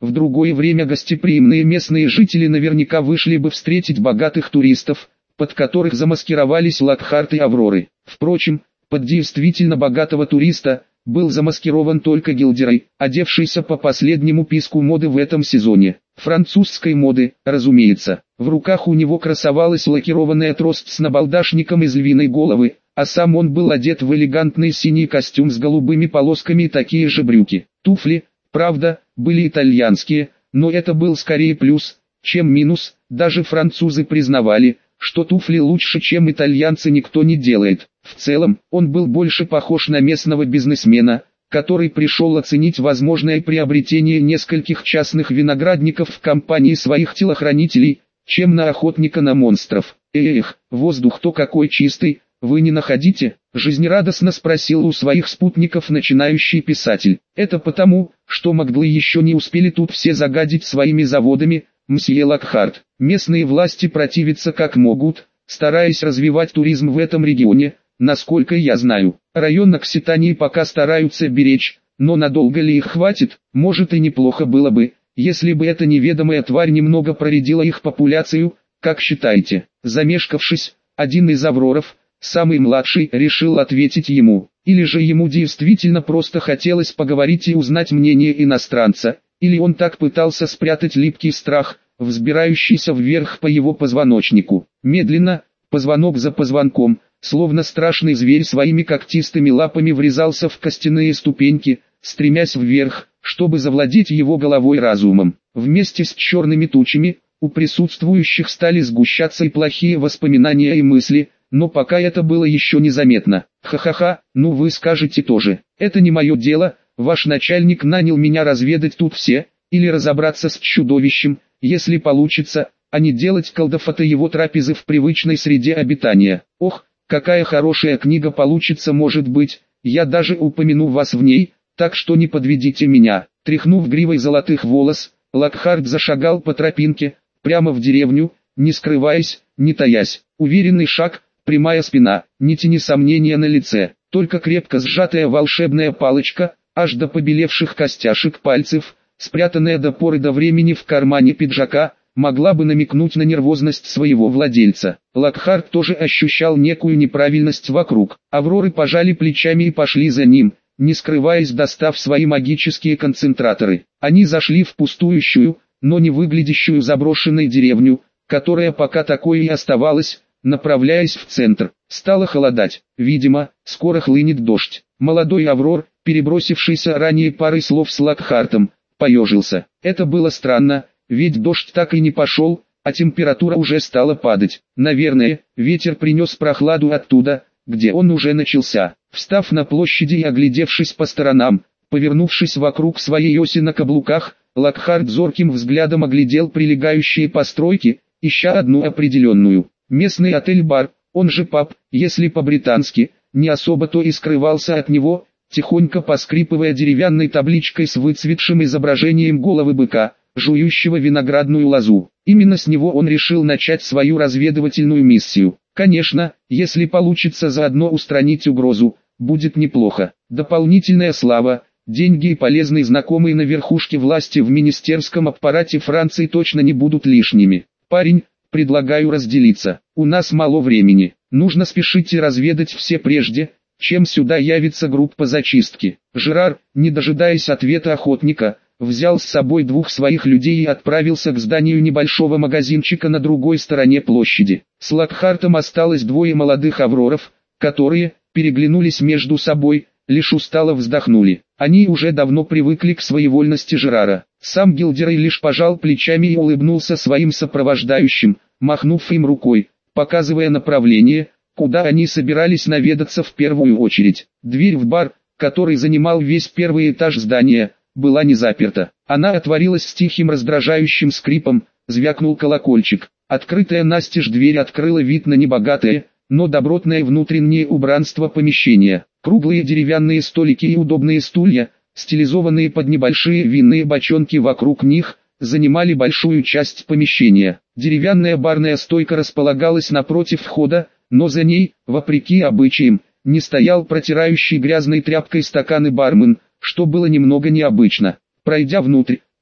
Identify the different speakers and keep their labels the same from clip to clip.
Speaker 1: В другое время гостеприимные местные жители наверняка вышли бы встретить богатых туристов, под которых замаскировались Локхарт и Авроры. Впрочем, под действительно богатого туриста был замаскирован только Гилдерой, одевшийся по последнему писку моды в этом сезоне. Французской моды, разумеется. В руках у него красовалась лакированная трость с набалдашником из львиной головы, а сам он был одет в элегантный синий костюм с голубыми полосками и такие же брюки. Туфли, правда, были итальянские, но это был скорее плюс, чем минус. Даже французы признавали, что туфли лучше, чем итальянцы, никто не делает. В целом, он был больше похож на местного бизнесмена, который пришел оценить возможное приобретение нескольких частных виноградников в компании своих телохранителей, чем на охотника на монстров. «Эх, воздух-то какой чистый, вы не находите?» – жизнерадостно спросил у своих спутников начинающий писатель. «Это потому, что Магдлы еще не успели тут все загадить своими заводами, мсье Локхарт. Местные власти противятся как могут, стараясь развивать туризм в этом регионе. Насколько я знаю, район Окситании пока стараются беречь, но надолго ли их хватит? Может, и неплохо было бы, если бы эта неведомая тварь немного проредила их популяцию, как считаете?» Замешкавшись, один из Авроров, самый младший, решил ответить ему. Или же ему действительно просто хотелось поговорить и узнать мнение иностранца, или он так пытался спрятать липкий страх, взбирающийся вверх по его позвоночнику. Медленно, позвонок за позвонком, словно страшный зверь своими когтистыми лапами врезался в костяные ступеньки, стремясь вверх, чтобы завладеть его головой разумом. Вместе с черными тучами, у присутствующих стали сгущаться и плохие воспоминания и мысли, но пока это было еще незаметно. «Ха-ха-ха, ну вы скажете тоже. Это не мое дело, ваш начальник нанял меня разведать тут все, или разобраться с чудовищем, если получится, а не делать колдовато его трапезы в привычной среде обитания. Ох, какая хорошая книга получится, может быть, я даже упомяну вас в ней, так что не подведите меня». Тряхнув гривой золотых волос, Локхарт зашагал по тропинке, прямо в деревню, не скрываясь, не таясь. Уверенный шаг, прямая спина, ни тени сомнения на лице, только крепко сжатая волшебная палочка, аж до побелевших костяшек пальцев, спрятанная до поры до времени в кармане пиджака, могла бы намекнуть на нервозность своего владельца. Локхарт тоже ощущал некую неправильность вокруг. Авроры пожали плечами и пошли за ним, не скрываясь, достав свои магические концентраторы. Они зашли в пустующую, но не выглядящую заброшенной деревню, которая пока такой и оставалась, направляясь в центр. Стало холодать. Видимо, скоро хлынет дождь. Молодой Аврор, перебросившийся ранее парой слов с Локхартом, поежился. Это было странно, ведь дождь так и не пошел, а температура уже стала падать. Наверное, ветер принес прохладу оттуда, где он уже начался. Встав на площади и оглядевшись по сторонам, повернувшись вокруг своей оси на каблуках, Локхарт зорким взглядом оглядел прилегающие постройки, ища одну определенную. Местный отель-бар, он же паб, если по-британски, не особо-то и скрывался от него, тихонько поскрипывая деревянной табличкой с выцветшим изображением головы быка, жующего виноградную лозу. Именно с него он решил начать свою разведывательную миссию. Конечно, если получится заодно устранить угрозу, будет неплохо. Дополнительная слава, деньги и полезный знакомый на верхушке власти в министерском аппарате Франции точно не будут лишними. «Парень, предлагаю разделиться. У нас мало времени. Нужно спешить и разведать все прежде, чем сюда явится группа зачистки». Жерар, не дожидаясь ответа охотника, взял с собой двух своих людей и отправился к зданию небольшого магазинчика на другой стороне площади. С Локхартом осталось двое молодых авроров, которые, переглянулись между собой, лишь устало вздохнули. Они уже давно привыкли к своевольности Жерара. Сам Гилдерей лишь пожал плечами и улыбнулся своим сопровождающим, махнув им рукой, показывая направление, куда они собирались наведаться в первую очередь. Дверь в бар, который занимал весь первый этаж здания, была не заперта. Она отворилась с тихим раздражающим скрипом, звякнул колокольчик. Открытая настежь дверь открыла вид на небогатое, но добротное внутреннее убранство помещения. Круглые деревянные столики и удобные стулья, стилизованные под небольшие винные бочонки вокруг них, занимали большую часть помещения. Деревянная барная стойка располагалась напротив входа, но за ней, вопреки обычаям, не стоял протирающий грязной тряпкой стаканы бармен, что было немного необычно. Пройдя внутрь,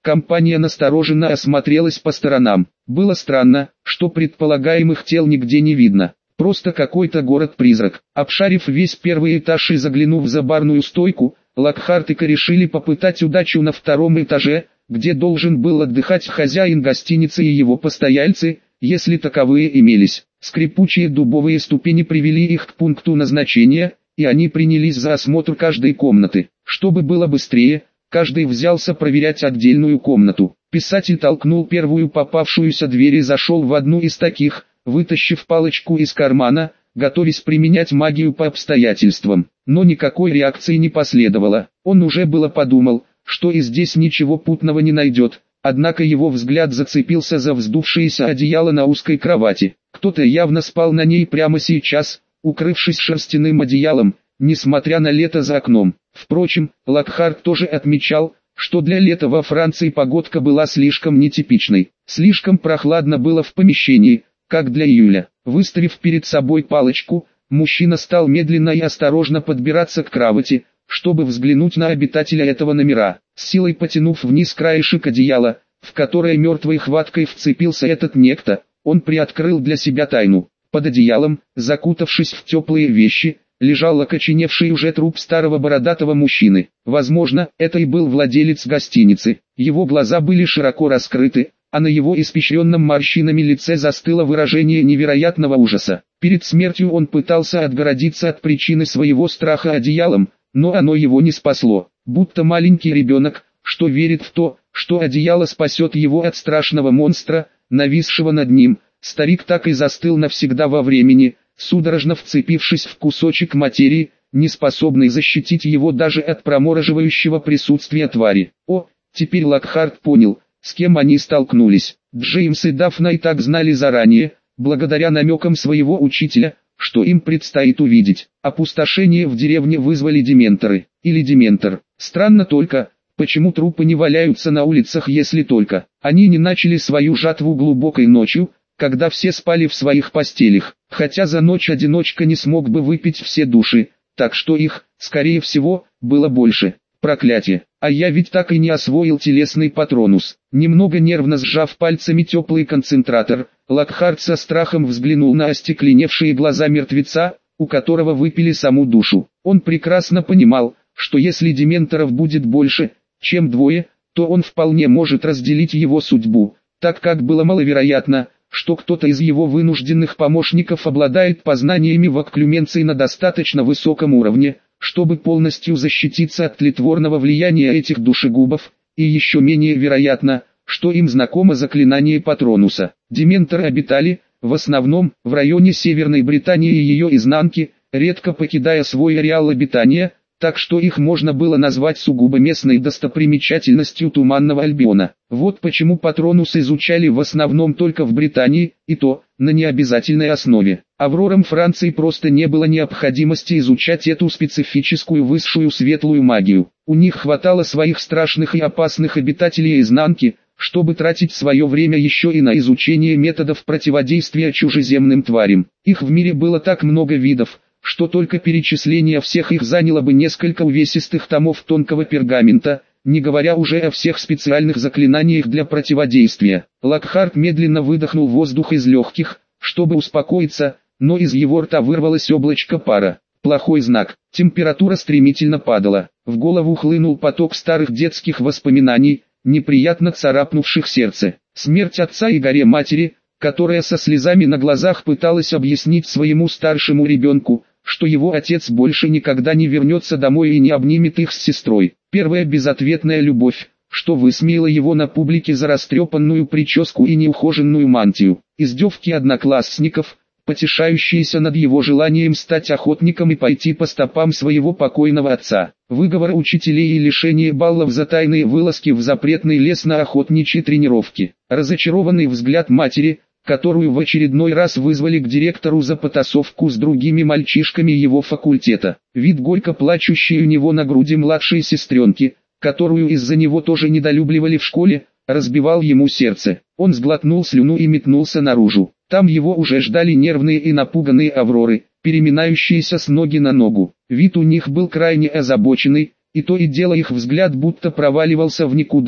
Speaker 1: Компания настороженно осмотрелась по сторонам. Было странно, что предполагаемых тел нигде не видно. Просто какой-то город-призрак. Обшарив весь первый этаж и заглянув за барную стойку, Локхарт и Ка решили попытать удачу на втором этаже, где должен был отдыхать хозяин гостиницы и его постояльцы, если таковые имелись. Скрипучие дубовые ступени привели их к пункту назначения, и они принялись за осмотр каждой комнаты. Чтобы было быстрее, каждый взялся проверять отдельную комнату. Писатель толкнул первую попавшуюся дверь и зашел в одну из таких, вытащив палочку из кармана, готовясь применять магию по обстоятельствам. Но никакой реакции не последовало. Он уже было подумал, что и здесь ничего путного не найдет. Однако его взгляд зацепился за вздувшееся одеяло на узкой кровати. Кто-то явно спал на ней прямо сейчас, укрывшись шерстяным одеялом, несмотря на лето за окном. Впрочем, Локхарт тоже отмечал, что для лета во Франции погодка была слишком нетипичной. Слишком прохладно было в помещении, как для июля. Выставив перед собой палочку, мужчина стал медленно и осторожно подбираться к кровати, чтобы взглянуть на обитателя этого номера. С силой потянув вниз краешек одеяла, в которое мертвой хваткой вцепился этот некто, он приоткрыл для себя тайну. Под одеялом, закутавшись в теплые вещи, лежал окоченевший уже труп старого бородатого мужчины. Возможно, это и был владелец гостиницы. Его глаза были широко раскрыты, а на его испещренном морщинами лице застыло выражение невероятного ужаса. Перед смертью он пытался отгородиться от причины своего страха одеялом, но оно его не спасло. Будто маленький ребенок, что верит в то, что одеяло спасет его от страшного монстра, нависшего над ним, старик так и застыл навсегда во времени, судорожно вцепившись в кусочек материи, не способный защитить его даже от промораживающего присутствия твари. Теперь Локхарт понял, с кем они столкнулись. Джеймс и Дафна и так знали заранее, благодаря намекам своего учителя, что им предстоит увидеть. Опустошение в деревне вызвали дементоры, или дементор. Странно только, почему трупы не валяются на улицах, если только они не начали свою жатву глубокой ночью, когда все спали в своих постелях. Хотя за ночь одиночка не смог бы выпить все души, так что их, скорее всего, было больше. Проклятие, а я ведь так и не освоил телесный патронус. Немного нервно сжав пальцами теплый концентратор, Локхарт со страхом взглянул на остекленевшие глаза мертвеца, у которого выпили саму душу. Он прекрасно понимал, что если дементоров будет больше, чем двое, то он вполне может разделить его судьбу, так как было маловероятно, что кто-то из его вынужденных помощников обладает познаниями в окклюменции на достаточно высоком уровне, чтобы полностью защититься от тлетворного влияния этих душегубов, и еще менее вероятно, что им знакомо заклинание Патронуса. Дементоры обитали, в основном, в районе Северной Британии и ее изнанки, редко покидая свой ареал обитания, так что их можно было назвать сугубо местной достопримечательностью Туманного Альбиона. Вот почему Патронус изучали в основном только в Британии, и то, на необязательной основе. Аврорам Франции просто не было необходимости изучать эту специфическую высшую светлую магию. У них хватало своих страшных и опасных обитателей изнанки, чтобы тратить свое время еще и на изучение методов противодействия чужеземным тварям. Их в мире было так много видов, что только перечисление всех их заняло бы несколько увесистых томов тонкого пергамента, не говоря уже о всех специальных заклинаниях для противодействия. Локхарт медленно выдохнул воздух из легких, чтобы успокоиться, но из его рта вырвалось облачко пара. Плохой знак. Температура стремительно падала. В голову хлынул поток старых детских воспоминаний, неприятно царапнувших сердце. Смерть отца и горе матери, которая со слезами на глазах пыталась объяснить своему старшему ребенку, что его отец больше никогда не вернется домой и не обнимет их с сестрой. Первая безответная любовь, что высмеяла его на публике за растрепанную прическу и неухоженную мантию. Издевки одноклассников, потешающиеся над его желанием стать охотником и пойти по стопам своего покойного отца. Выговор учителей и лишение баллов за тайные вылазки в запретный лес на охотничьи тренировки. Разочарованный взгляд матери, которую в очередной раз вызвали к директору за потасовку с другими мальчишками его факультета. Вид горько плачущей у него на груди младшей сестренки, которую из-за него тоже недолюбливали в школе, разбивал ему сердце. Он сглотнул слюну и метнулся наружу. Там его уже ждали нервные и напуганные Авроры, переминающиеся с ноги на ногу. Вид у них был крайне озабоченный, и то и дело их взгляд будто проваливался в никуда,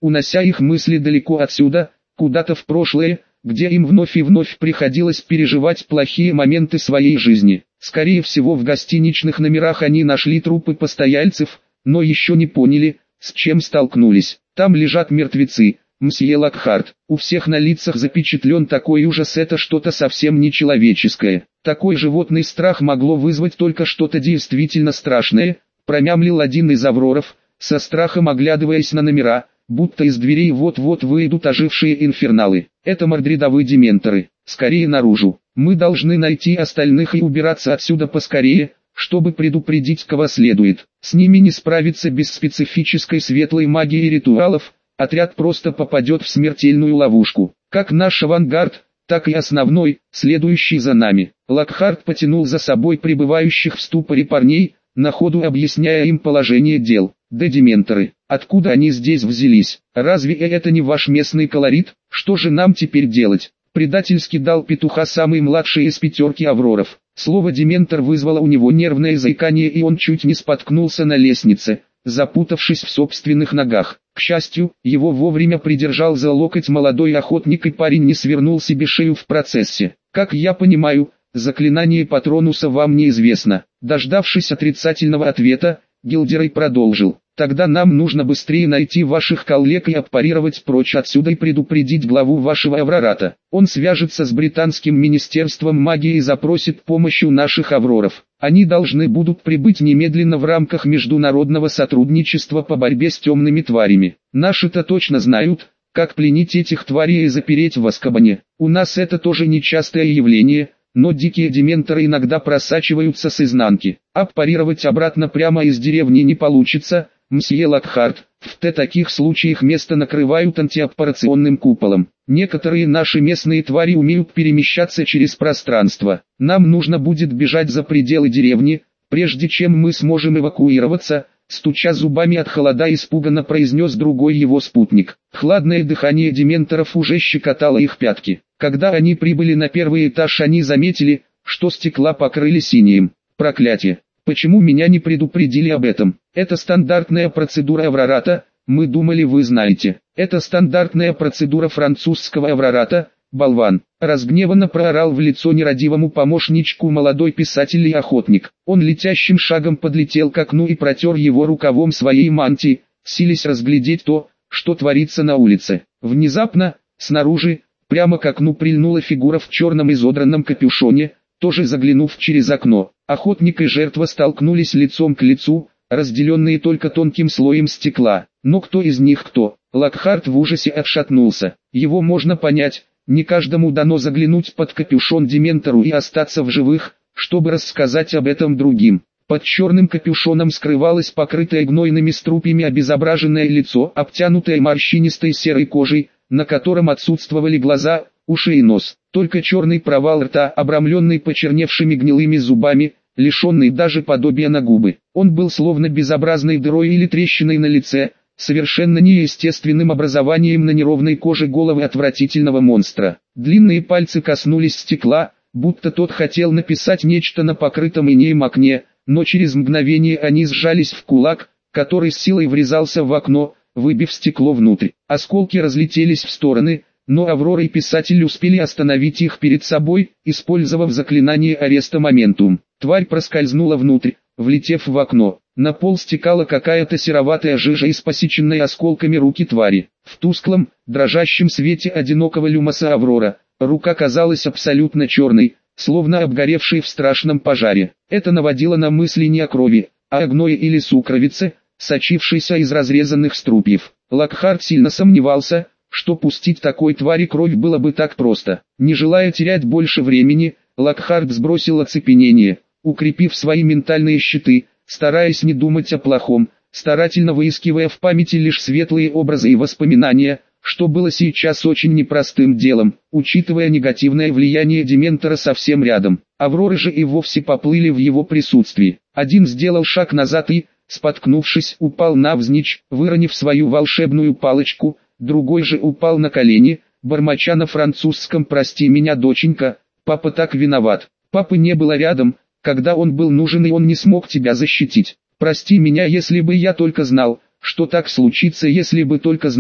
Speaker 1: унося их мысли далеко отсюда, куда-то в прошлое, где им вновь и вновь приходилось переживать плохие моменты своей жизни. Скорее всего, в гостиничных номерах они нашли трупы постояльцев, но еще не поняли, с чем столкнулись. Там лежат мертвецы, мсье Локхарт. У всех на лицах запечатлен такой ужас, это что-то совсем нечеловеческое. Такой животный страх могло вызвать только что-то действительно страшное, промямлил один из авроров, со страхом оглядываясь на номера, будто из дверей вот-вот выйдут ожившие инферналы. Это мордридовые дементоры. Скорее наружу. Мы должны найти остальных и убираться отсюда поскорее, чтобы предупредить кого следует. С ними не справиться без специфической светлой магии и ритуалов, отряд просто попадет в смертельную ловушку. Как наш авангард, так и основной, следующий за нами. Локхарт потянул за собой пребывающих в ступоре парней, на ходу объясняя им положение дел. Да дементоры, откуда они здесь взялись? Разве это не ваш местный колорит? Что же нам теперь делать? Предательски дал петуха самый младший из пятерки авроров. Слово «дементор» вызвало у него нервное заикание, и он чуть не споткнулся на лестнице, запутавшись в собственных ногах. К счастью, его вовремя придержал за локоть молодой охотник, и парень не свернул себе шею в процессе. Как я понимаю, заклинание Патронуса вам неизвестно. Дождавшись отрицательного ответа, Гилдерей продолжил. Тогда нам нужно быстрее найти ваших коллег и аппарировать прочь отсюда и предупредить главу вашего Аврората. Он свяжется с британским министерством магии и запросит помощь у наших авроров. Они должны будут прибыть немедленно в рамках международного сотрудничества по борьбе с темными тварями. Наши-то точно знают, как пленить этих тварей и запереть в Азкабане. У нас это тоже нечастое явление, но дикие дементоры иногда просачиваются с изнанки. Аппарировать обратно прямо из деревни не получится, мсье Локхарт. В таких случаях место накрывают антиаппарационным куполом. Некоторые наши местные твари умеют перемещаться через пространство. Нам нужно будет бежать за пределы деревни, прежде чем мы сможем эвакуироваться, стуча зубами от холода, испуганно произнес другой его спутник. Хладное дыхание дементоров уже щекотало их пятки. Когда они прибыли на первый этаж, они заметили, что стекла покрыли синим. Проклятие! Почему меня не предупредили об этом? Это стандартная процедура Аврората, мы думали, вы знаете. Это стандартная процедура французского Аврората, болван. Разгневанно проорал в лицо нерадивому помощничку молодой писатель и охотник. Он летящим шагом подлетел к окну и протер его рукавом своей мантии, силясь разглядеть то, что творится на улице. Внезапно, снаружи, прямо к окну прильнула фигура в черном изодранном капюшоне, тоже заглянув через окно. Охотник и жертва столкнулись лицом к лицу, разделенные только тонким слоем стекла. Но кто из них кто? Локхарт в ужасе отшатнулся. Его можно понять, не каждому дано заглянуть под капюшон дементору и остаться в живых, чтобы рассказать об этом другим. Под черным капюшоном скрывалось покрытое гнойными струпьями обезображенное лицо, обтянутое морщинистой серой кожей, на котором отсутствовали глаза, уши и нос. Только черный провал рта, обрамленный почерневшими гнилыми зубами, лишенный даже подобия на губы. Он был словно безобразной дырой или трещиной на лице, совершенно неестественным образованием на неровной коже головы отвратительного монстра. Длинные пальцы коснулись стекла, будто тот хотел написать нечто на покрытом инеем окне, но через мгновение они сжались в кулак, который с силой врезался в окно, выбив стекло внутрь. Осколки разлетелись в стороны, но Аврора и писатель успели остановить их перед собой, использовав заклинание ареста моментум. Тварь проскользнула внутрь, влетев в окно. На пол стекала какая-то сероватая жижа из посеченной осколками руки твари. В тусклом, дрожащем свете одинокого люмоса Аврора, рука казалась абсолютно черной, словно обгоревшей в страшном пожаре. Это наводило на мысли не о крови, а о гное или сукровице, сочившейся из разрезанных струпьев. Локхарт сильно сомневался, что пустить такой твари кровь было бы так просто. Не желая терять больше времени, Локхарт сбросил оцепенение, укрепив свои ментальные щиты, стараясь не думать о плохом, старательно выискивая в памяти лишь светлые образы и воспоминания, что было сейчас очень непростым делом, учитывая негативное влияние дементора совсем рядом. Авроры же и вовсе поплыли в его присутствии. Один сделал шаг назад и, споткнувшись, упал навзничь, выронив свою волшебную палочку. Другой же упал на колени, бормоча на французском: «Прости меня, доченька, папа так виноват. Папы не было рядом, когда он был нужен, и он не смог тебя защитить. Прости меня, если бы я только знал, что так случится, если бы только знал,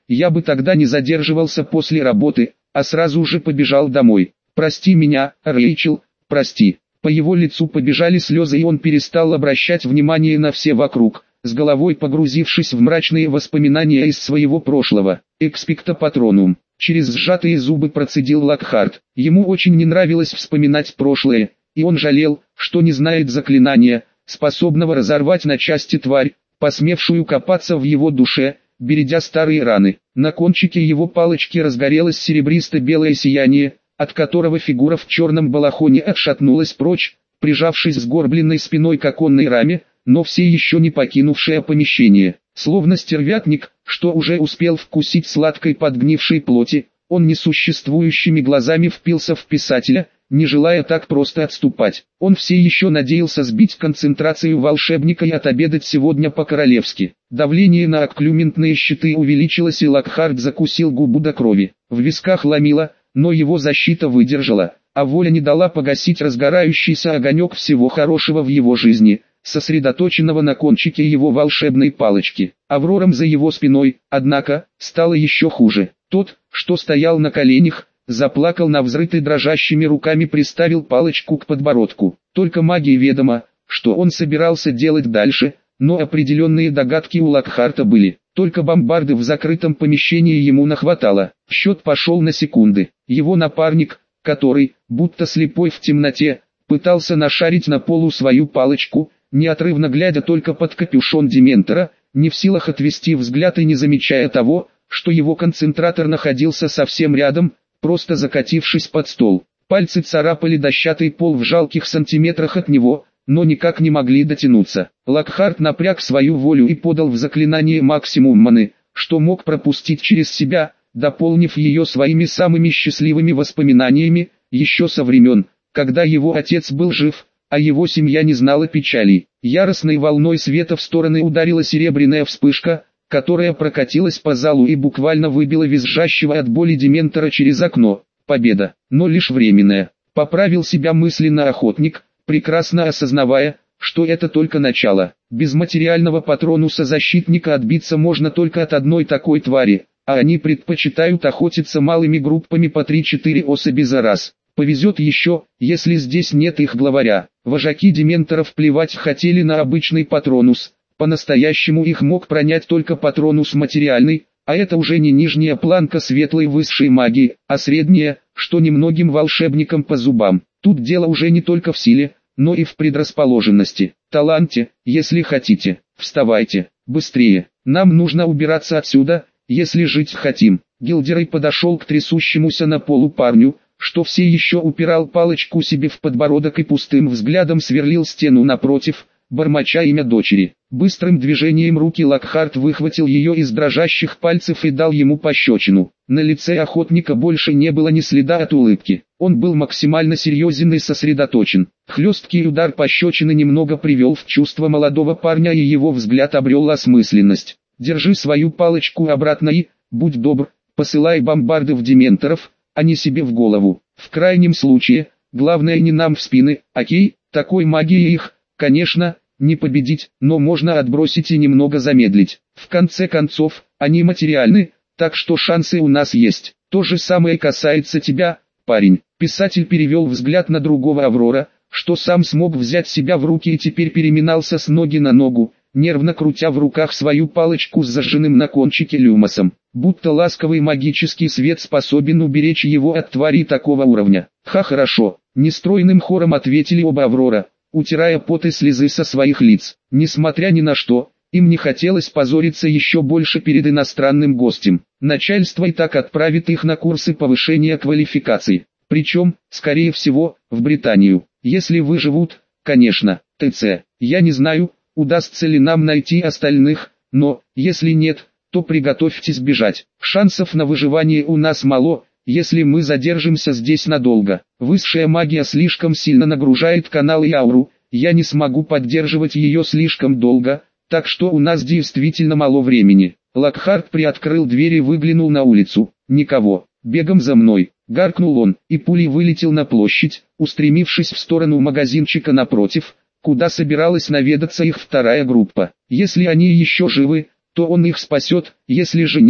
Speaker 1: я бы тогда не задерживался после работы, а сразу же побежал домой. Прости меня, Рэйчел, прости. По его лицу побежали слезы, и он перестал обращать внимание на все вокруг, с головой погрузившись в мрачные воспоминания из своего прошлого. «Экспекто патронум», через сжатые зубы процедил Локхарт. Ему очень не нравилось вспоминать прошлое, и он жалел, что не знает заклинания, способного разорвать на части тварь, посмевшую копаться в его душе, бередя старые раны. На кончике его палочки разгорелось серебристо-белое сияние, от которого фигура в черном балахоне отшатнулась прочь, прижавшись сгорбленной спиной к оконной раме, но все еще не покинувшая помещение. Словно стервятник, что уже успел вкусить сладкой подгнившей плоти, он несуществующими глазами впился в писателя, не желая так просто отступать. Он все еще надеялся сбить концентрацию волшебника и отобедать сегодня по-королевски. Давление на окклюментные щиты увеличилось, и Локхарт закусил губу до крови. В висках ломило, но его защита выдержала, а воля не дала погасить разгорающийся огонек всего хорошего в его жизни, сосредоточенного на кончике его волшебной палочки. Аврорам за его спиной, однако, стало еще хуже. Тот, что стоял на коленях, заплакал навзрыд и дрожащими руками приставил палочку к подбородку. Только магии ведомо, что он собирался делать дальше, но определенные догадки у Локхарта были. Только бомбарды в закрытом помещении ему нахватало. Счет пошел на секунды. Его напарник, который, будто слепой в темноте, пытался нашарить на полу свою палочку, неотрывно глядя только под капюшон Дементора, не в силах отвести взгляд и не замечая того, что его концентратор находился совсем рядом, просто закатившись под стол. Пальцы царапали дощатый пол в жалких сантиметрах от него, но никак не могли дотянуться. Локхарт напряг свою волю и подал в заклинание максимум маны, что мог пропустить через себя, дополнив ее своими самыми счастливыми воспоминаниями, еще со времен, когда его отец был жив, а его семья не знала печали. Яростной волной света в стороны ударила серебряная вспышка, которая прокатилась по залу и буквально выбила визжащего от боли Дементора через окно. Победа, но лишь временная. Поправил себя мысленно охотник, прекрасно осознавая, что это только начало. Без материального патронуса защитника отбиться можно только от одной такой твари, а они предпочитают охотиться малыми группами по 3-4 особи за раз. Повезет еще, если здесь нет их главаря. Вожаки дементоров плевать хотели на обычный патронус. По-настоящему их мог пронять только патронус материальный, а это уже не нижняя планка светлой высшей магии, а средняя, что немногим волшебникам по зубам. Тут дело уже не только в силе, но и в предрасположенности, таланте, если хотите. Вставайте, быстрее, нам нужно убираться отсюда, если жить хотим. Гилдерей подошел к трясущемуся на полу парню, что все еще упирал палочку себе в подбородок и пустым взглядом сверлил стену напротив, бормоча имя дочери. Быстрым движением руки Локхарт выхватил ее из дрожащих пальцев и дал ему пощечину. На лице охотника больше не было ни следа от улыбки. Он был максимально серьезен и сосредоточен. Хлесткий удар пощечины немного привел в чувство молодого парня, и его взгляд обрел осмысленность. «Держи свою палочку обратно и, будь добр, посылай бомбарды в дементоров, а не себе в голову. В крайнем случае, главное не нам в спины, окей? Такой магией их, конечно, не победить, но можно отбросить и немного замедлить. В конце концов, они материальны, так что шансы у нас есть. То же самое касается тебя, парень». Писатель перевел взгляд на другого Аврора, что сам смог взять себя в руки и теперь переминался с ноги на ногу, нервно крутя в руках свою палочку с зажженным на кончике люмосом. Будто ласковый магический свет способен уберечь его от тварей такого уровня. «Ха, хорошо», — нестройным хором ответили оба Аврора, утирая пот и слезы со своих лиц. Несмотря ни на что, им не хотелось позориться еще больше перед иностранным гостем. Начальство и так отправит их на курсы повышения квалификации. Причем, скорее всего, в Британию. Если выживут, конечно. ТЦ. Я не знаю, удастся ли нам найти остальных, но, если нет, то приготовьтесь бежать. Шансов на выживание у нас мало, если мы задержимся здесь надолго. Высшая магия слишком сильно нагружает канал и ауру, я не смогу поддерживать ее слишком долго, так что у нас действительно мало времени. Локхарт приоткрыл дверь и выглянул на улицу. Никого. «Бегом за мной», — гаркнул он, и пулей вылетел на площадь, устремившись в сторону магазинчика напротив, куда собиралась наведаться их вторая группа. Если они еще живы, то он их спасет, если же нет,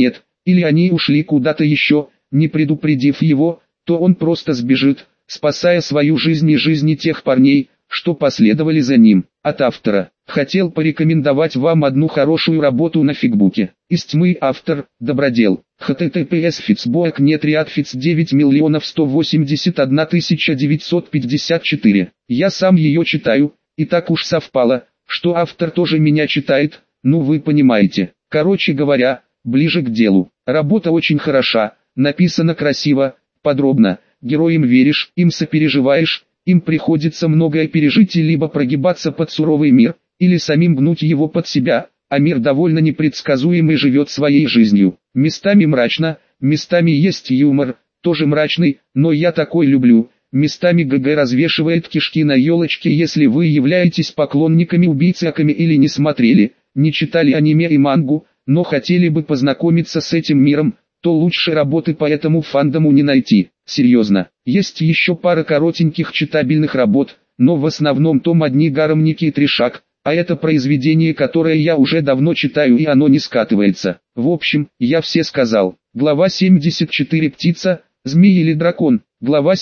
Speaker 1: или они ушли куда-то еще, не предупредив его, то он просто сбежит, спасая свою жизнь и жизни тех парней, что последовали за ним. От автора. Хотел порекомендовать вам одну хорошую работу на фигбуке. Из тьмы автор, Добродел. https фицбоек нет ряд фиц 9 181 954. Я сам ее читаю, и так уж совпало, что автор тоже меня читает, ну вы понимаете. Короче говоря, ближе к делу. Работа очень хороша, написана красиво, подробно, героям веришь, им сопереживаешь, им приходится многое пережить и либо прогибаться под суровый мир, или самим гнуть его под себя, а мир довольно непредсказуемый живет своей жизнью. Местами мрачно, местами есть юмор, тоже мрачный, но я такой люблю. Местами ГГ развешивает кишки на елочке. Если вы являетесь поклонниками убийцаками или не смотрели, не читали аниме и мангу, но хотели бы познакомиться с этим миром, то лучше работы по этому фандому не найти. Серьезно, есть еще пара коротеньких читабельных работ, но в основном том одни гармники и трешак, а это произведение, которое я уже давно читаю и оно не скатывается. В общем, я все сказал. Глава 74. Птица, змей или дракон. Глава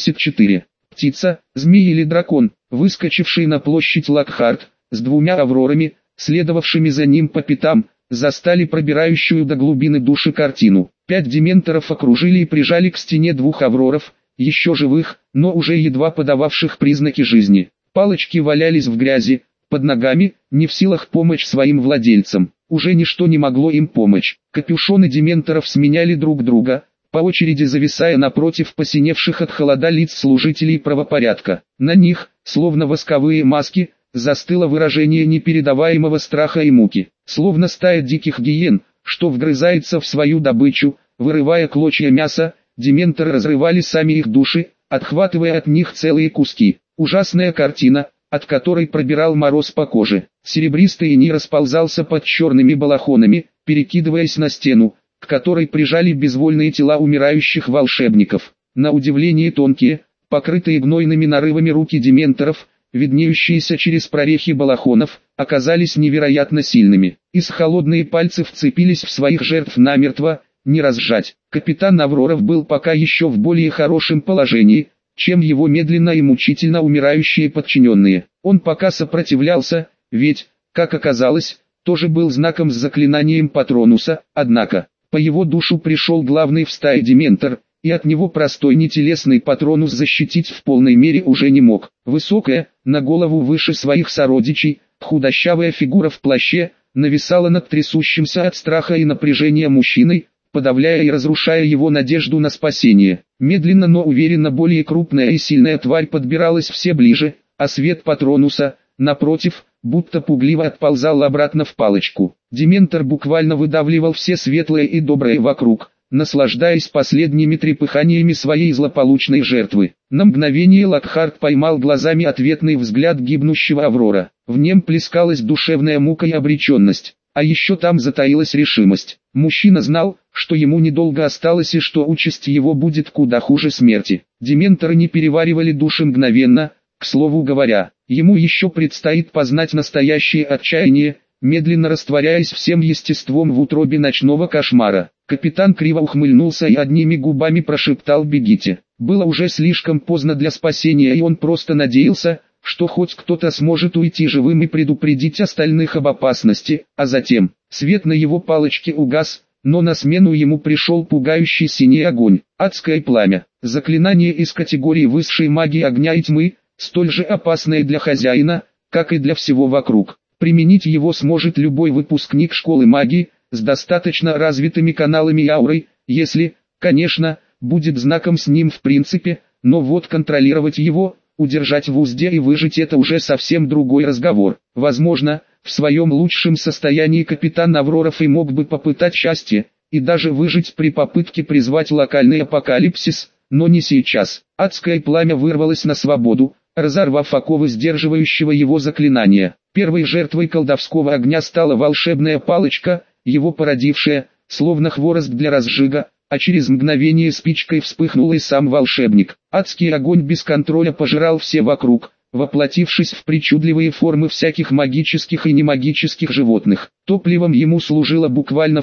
Speaker 1: 74. Птица, змей или дракон, выскочивший на площадь Локхарт, с двумя аврорами, следовавшими за ним по пятам, застали пробирающую до глубины души картину. 5 дементоров окружили и прижали к стене двух авроров, еще живых, но уже едва подававших признаки жизни. Палочки валялись в грязи, под ногами, не в силах помочь своим владельцам. Уже ничто не могло им помочь. Капюшоны дементоров сменяли друг друга, по очереди зависая напротив посиневших от холода лиц служителей правопорядка. На них, словно восковые маски, застыло выражение непередаваемого страха и муки. Словно стая диких гиен, что вгрызается в свою добычу, вырывая клочья мяса, дементоры разрывали сами их души, отхватывая от них целые куски. Ужасная картина, от которой пробирал мороз по коже. Серебристый иней расползался под черными балахонами, перекидываясь на стену, к которой прижали безвольные тела умирающих волшебников. На удивление тонкие, покрытые гнойными нарывами руки дементоров, виднеющиеся через прорехи балахонов, оказались невероятно сильными. Их холодные пальцы вцепились в своих жертв намертво, не разжать. Капитан Авроров был пока еще в более хорошем положении, чем его медленно и мучительно умирающие подчиненные. Он пока сопротивлялся, ведь, как оказалось, тоже был знаком с заклинанием Патронуса, однако, по его душу пришел главный в стае дементор, и от него простой нетелесный Патронус защитить в полной мере уже не мог. Высокая, на голову выше своих сородичей, худощавая фигура в плаще, нависала над трясущимся от страха и напряжения мужчиной, подавляя и разрушая его надежду на спасение. Медленно, но уверенно более крупная и сильная тварь подбиралась все ближе, а свет Патронуса, напротив, будто пугливо отползал обратно в палочку. Дементор буквально выдавливал все светлое и доброе вокруг, наслаждаясь последними трепыханиями своей злополучной жертвы. На мгновение Локхарт поймал глазами ответный взгляд гибнущего Аврора. В нем плескалась душевная мука и обреченность. А еще там затаилась решимость. Мужчина знал, что ему недолго осталось и что участь его будет куда хуже смерти. Дементоры не переваривали души мгновенно, к слову говоря. Ему еще предстоит познать настоящее отчаяние, медленно растворяясь всем естеством в утробе ночного кошмара. Капитан криво ухмыльнулся и одними губами прошептал «бегите». Было уже слишком поздно для спасения, и он просто надеялся, что хоть кто-то сможет уйти живым и предупредить остальных об опасности, а затем, свет на его палочке угас, но на смену ему пришел пугающий синий огонь, адское пламя, заклинание из категории высшей магии огня и тьмы, столь же опасное для хозяина, как и для всего вокруг. Применить его сможет любой выпускник школы магии, с достаточно развитыми каналами и аурой, если, конечно, будет знаком с ним в принципе, но вот контролировать его, удержать в узде и выжить — это уже совсем другой разговор. Возможно, в своем лучшем состоянии капитан Авроров и мог бы попытать счастье, и даже выжить при попытке призвать локальный апокалипсис, но не сейчас. Адское пламя вырвалось на свободу, разорвав оковы сдерживающего его заклинания. Первой жертвой колдовского огня стала волшебная палочка, его породившая, словно хворост для разжига, а через мгновение спичкой вспыхнул и сам волшебник. Адский огонь без контроля пожирал все вокруг, воплотившись в причудливые формы всяких магических и немагических животных. Топливом ему служило буквально все,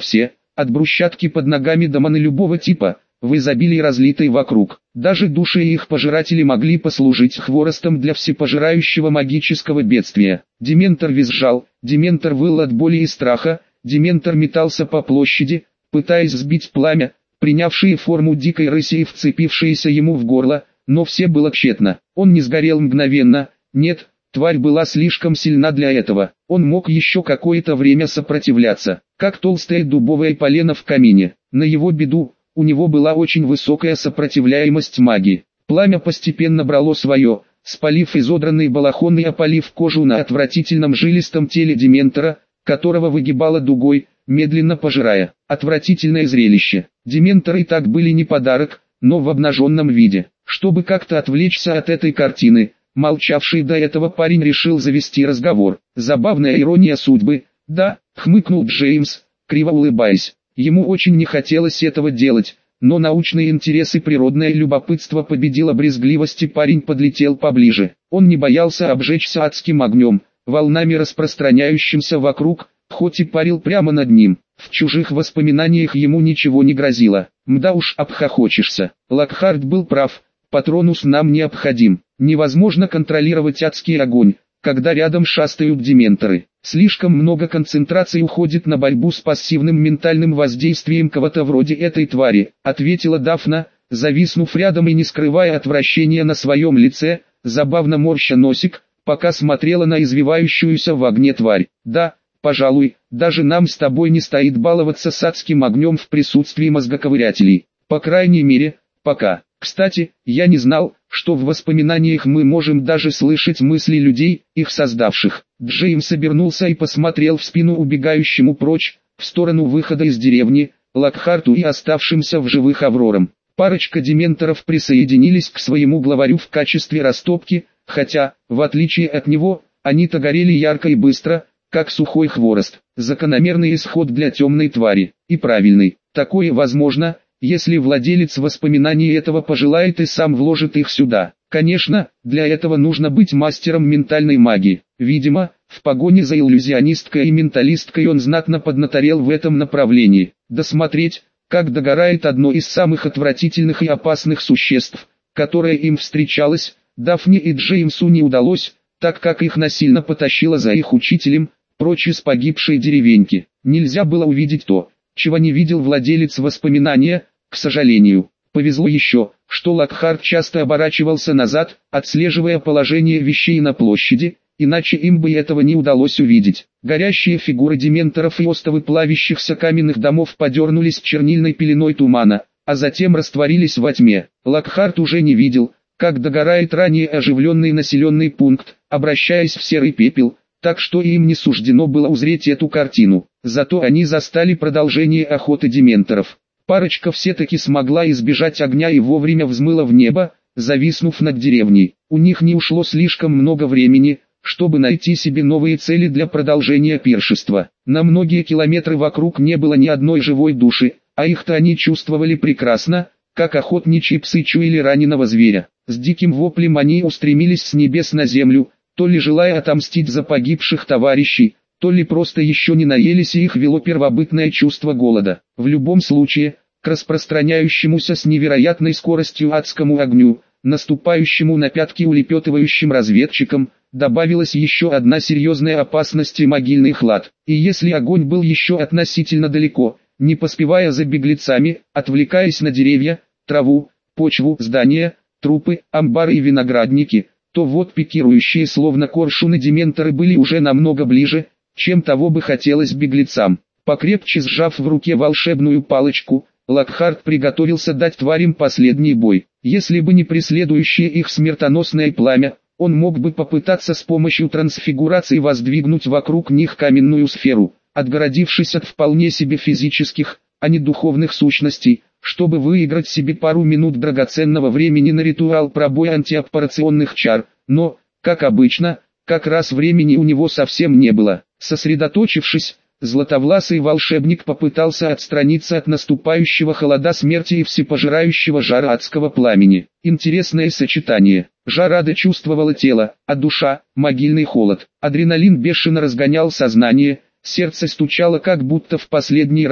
Speaker 1: от брусчатки под ногами до маны любого типа, в изобилии разлитой вокруг. Даже души и их пожиратели могли послужить хворостом для всепожирающего магического бедствия. Дементор визжал, Дементор выл от боли и страха, Дементор метался по площади, пытаясь сбить пламя, принявшие форму дикой рыси и вцепившиеся ему в горло, но все было тщетно. Он не сгорел мгновенно, нет, тварь была слишком сильна для этого. Он мог еще какое-то время сопротивляться, как толстое дубовое полено в камине. На его беду, у него была очень высокая сопротивляемость магии. Пламя постепенно брало свое, спалив изодранный балахон и опалив кожу на отвратительном жилистом теле Дементора, которого выгибало дугой, медленно пожирая. Отвратительное зрелище. Дементоры и так были не подарок, но в обнаженном виде. Чтобы как-то отвлечься от этой картины, молчавший до этого парень решил завести разговор. Забавная ирония судьбы, да, хмыкнул Джеймс, криво улыбаясь. Ему очень не хотелось этого делать, но научные интересы и природное любопытство победило брезгливость, и парень подлетел поближе. Он не боялся обжечься адским огнем, волнами распространяющимся вокруг, хоть и парил прямо над ним. В чужих воспоминаниях ему ничего не грозило. Мда уж обхохочешься. Локхарт был прав, Патронус нам необходим. Невозможно контролировать адский огонь, когда рядом шастают дементоры. Слишком много концентрации уходит на борьбу с пассивным ментальным воздействием кого-то вроде этой твари, ответила Дафна, зависнув рядом и не скрывая отвращения на своем лице, забавно морща носик, пока смотрела на извивающуюся в огне тварь. Да, пожалуй, даже нам с тобой не стоит баловаться с адским огнем в присутствии мозгоковырятелей. По крайней мере, пока. Кстати, я не знал, что в воспоминаниях мы можем даже слышать мысли людей, их создавших. Джеймс обернулся и посмотрел в спину убегающему прочь, в сторону выхода из деревни, Локхарту и оставшимся в живых Аврорам. Парочка дементоров присоединились к своему главарю в качестве растопки, хотя, в отличие от него, они-то горели ярко и быстро, как сухой хворост. Закономерный исход для темной твари, и правильный. Такое возможно, если владелец воспоминаний этого пожелает и сам вложит их сюда. Конечно, для этого нужно быть мастером ментальной магии. Видимо, в погоне за иллюзионисткой и менталисткой он знатно поднаторел в этом направлении. Досмотреть, как догорает одно из самых отвратительных и опасных существ, которое им встречалось, Дафне и Джеймсу не удалось, так как их насильно потащило за их учителем, прочь из погибшей деревеньки. Нельзя было увидеть то, чего не видел владелец воспоминания. К сожалению, повезло еще, что Локхарт часто оборачивался назад, отслеживая положение вещей на площади, иначе им бы этого не удалось увидеть. Горящие фигуры дементоров и остовы плавящихся каменных домов подернулись чернильной пеленой тумана, а затем растворились во тьме. Локхарт уже не видел, как догорает ранее оживленный населенный пункт, обращаясь в серый пепел, так что им не суждено было узреть эту картину. Зато они застали продолжение охоты дементоров. Парочка все-таки смогла избежать огня и вовремя взмыла в небо, зависнув над деревней. У них не ушло слишком много времени, чтобы найти себе новые цели для продолжения пиршества. На многие километры вокруг не было ни одной живой души, а их-то они чувствовали прекрасно, как охотничьи псы чуяли раненого зверя. С диким воплем они устремились с небес на землю, то ли желая отомстить за погибших товарищей, то ли просто еще не наелись и их вело первобытное чувство голода. В любом случае, к распространяющемуся с невероятной скоростью адскому огню, наступающему на пятки улепетывающим разведчикам, добавилась еще одна серьезная опасность и могильный хлад. И если огонь был еще относительно далеко, не поспевая за беглецами, отвлекаясь на деревья, траву, почву, здания, трупы, амбары и виноградники, то вот пикирующие словно коршуны дементоры были уже намного ближе, чем того бы хотелось беглецам. Покрепче сжав в руке волшебную палочку, Локхарт приготовился дать тварям последний бой. Если бы не преследующее их смертоносное пламя, он мог бы попытаться с помощью трансфигурации воздвигнуть вокруг них каменную сферу, отгородившись от вполне себе физических, а не духовных сущностей, чтобы выиграть себе пару минут драгоценного времени на ритуал пробоя антиаппарационных чар, но, как обычно, как раз времени у него совсем не было. Сосредоточившись, златовласый волшебник попытался отстраниться от наступающего холода смерти и всепожирающего жара адского пламени. Интересное сочетание. Жар ада чувствовало тело, а душа – могильный холод. Адреналин бешено разгонял сознание, сердце стучало как будто в последний раз,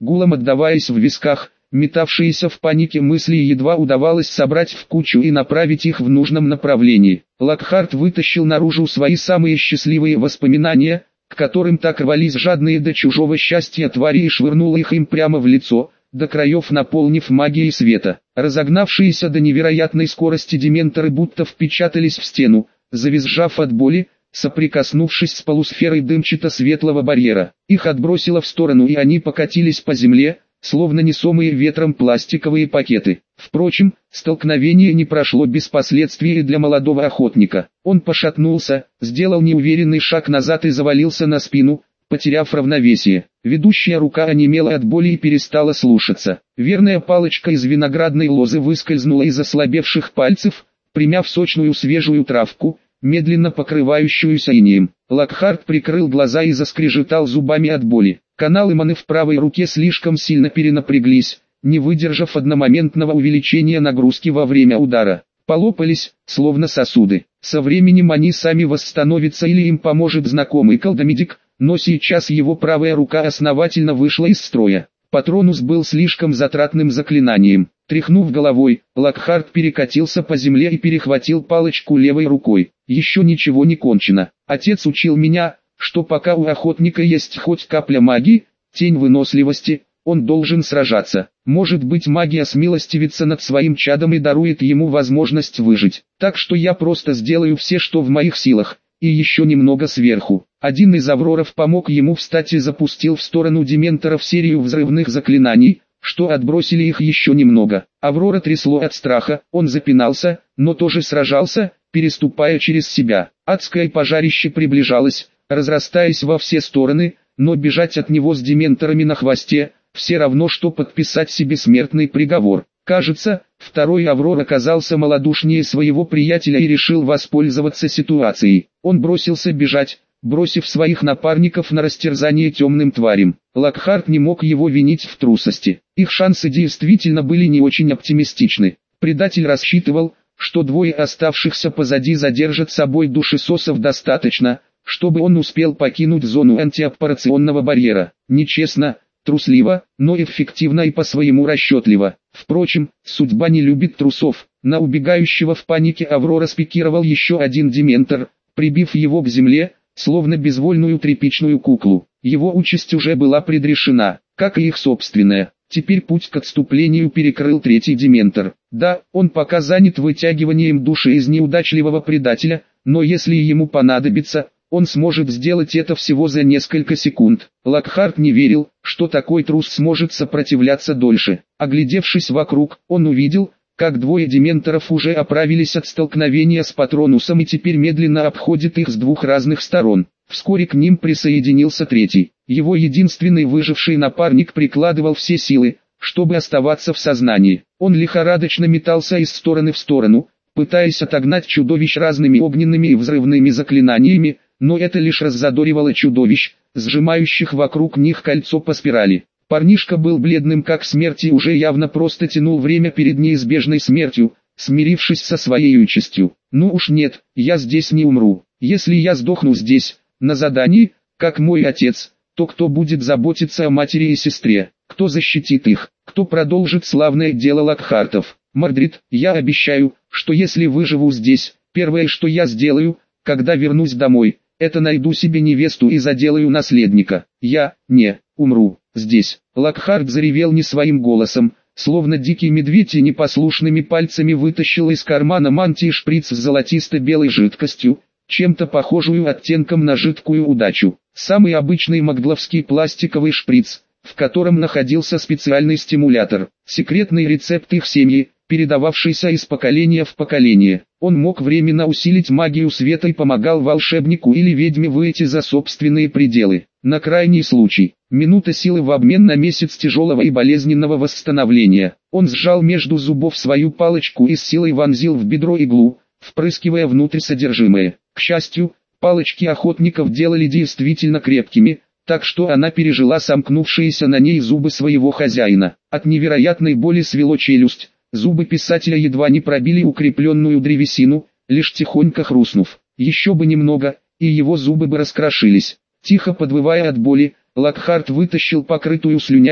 Speaker 1: гулом отдаваясь в висках. Метавшиеся в панике мысли едва удавалось собрать в кучу и направить их в нужном направлении. Локхарт вытащил наружу свои самые счастливые воспоминания, к которым так рвались жадные до чужого счастья твари, и швырнул их им прямо в лицо, до краев наполнив магией света. Разогнавшиеся до невероятной скорости дементоры будто впечатались в стену, завизжав от боли, соприкоснувшись с полусферой дымчато-светлого барьера. Их отбросило в сторону, и они покатились по земле, словно несомые ветром пластиковые пакеты. Впрочем, столкновение не прошло без последствий и для молодого охотника. Он пошатнулся, сделал неуверенный шаг назад и завалился на спину, потеряв равновесие. Ведущая рука онемела от боли и перестала слушаться. Верная палочка из виноградной лозы выскользнула из ослабевших пальцев, примяв сочную свежую травку, медленно покрывающуюся инеем. Локхарт прикрыл глаза и заскрежетал зубами от боли. Каналы маны в правой руке слишком сильно перенапряглись, не выдержав одномоментного увеличения нагрузки во время удара. Полопались, словно сосуды. Со временем они сами восстановятся или им поможет знакомый колдомедик, но сейчас его правая рука основательно вышла из строя. Патронус был слишком затратным заклинанием. Тряхнув головой, Локхарт перекатился по земле и перехватил палочку левой рукой. Еще ничего не кончено. Отец учил меня, что пока у охотника есть хоть капля магии, тень выносливости, он должен сражаться. Может быть, магия смилостивится над своим чадом и дарует ему возможность выжить. Так что я просто сделаю все, что в моих силах, и еще немного сверху. Один из авроров помог ему встать и запустил в сторону дементоров серию взрывных заклинаний, что отбросили их еще немного. Аврора трясло от страха, он запинался, но тоже сражался, переступая через себя. Адское пожарище приближалось, разрастаясь во все стороны, но бежать от него с дементорами на хвосте, все равно что подписать себе смертный приговор. Кажется, второй Аврор оказался малодушнее своего приятеля и решил воспользоваться ситуацией. Он бросился бежать, бросив своих напарников на растерзание темным тварям. Локхарт не мог его винить в трусости. Их шансы действительно были не очень оптимистичны. Предатель рассчитывал, что двое оставшихся позади задержат собой душесосов достаточно, чтобы он успел покинуть зону антиаппарационного барьера. Нечестно, трусливо, но эффективно и по-своему расчетливо. Впрочем, судьба не любит трусов. На убегающего в панике Аврора спикировал еще один дементор, прибив его к земле, словно безвольную тряпичную куклу. Его участь уже была предрешена, как и их собственная. Теперь путь к отступлению перекрыл третий дементор. Да, он пока занят вытягиванием души из неудачливого предателя, но если ему понадобится, он сможет сделать это всего за несколько секунд. Локхарт не верил, что такой трус сможет сопротивляться дольше. Оглядевшись вокруг, он увидел, как двое дементоров уже оправились от столкновения с Патронусом и теперь медленно обходят их с двух разных сторон. Вскоре к ним присоединился третий. Его единственный выживший напарник прикладывал все силы, чтобы оставаться в сознании. Он лихорадочно метался из стороны в сторону, пытаясь отогнать чудовищ разными огненными и взрывными заклинаниями, но это лишь раззадоривало чудовищ, сжимающих вокруг них кольцо по спирали. Парнишка был бледным как смерть и уже явно просто тянул время перед неизбежной смертью, смирившись со своей участью. «Ну уж нет, я здесь не умру. Если я сдохну здесь, на задании, как мой отец, то кто будет заботиться о матери и сестре? Кто защитит их? Кто продолжит славное дело Локхартов? Мордрид, я обещаю, что если выживу здесь, первое, что я сделаю, когда вернусь домой, это найду себе невесту и заделаю наследника. Я не умру здесь». Локхарт заревел не своим голосом, словно дикий медведь, и непослушными пальцами вытащил из кармана мантии шприц с золотисто-белой жидкостью, чем-то похожую оттенком на жидкую удачу. Самый обычный магдловский пластиковый шприц, в котором находился специальный стимулятор. Секретный рецепт их семьи, передававшийся из поколения в поколение. Он мог временно усилить магию света и помогал волшебнику или ведьме выйти за собственные пределы. На крайний случай, минута силы в обмен на месяц тяжелого и болезненного восстановления. Он сжал между зубов свою палочку и с силой вонзил в бедро иглу, впрыскивая внутрь содержимое. К счастью, палочки охотников делали действительно крепкими, так что она пережила сомкнувшиеся на ней зубы своего хозяина. От невероятной боли свело челюсть. Зубы писателя едва не пробили укрепленную древесину, лишь тихонько хрустнув. Еще бы немного, и его зубы бы раскрошились. Тихо подвывая от боли, Локхарт вытащил покрытую слюнями,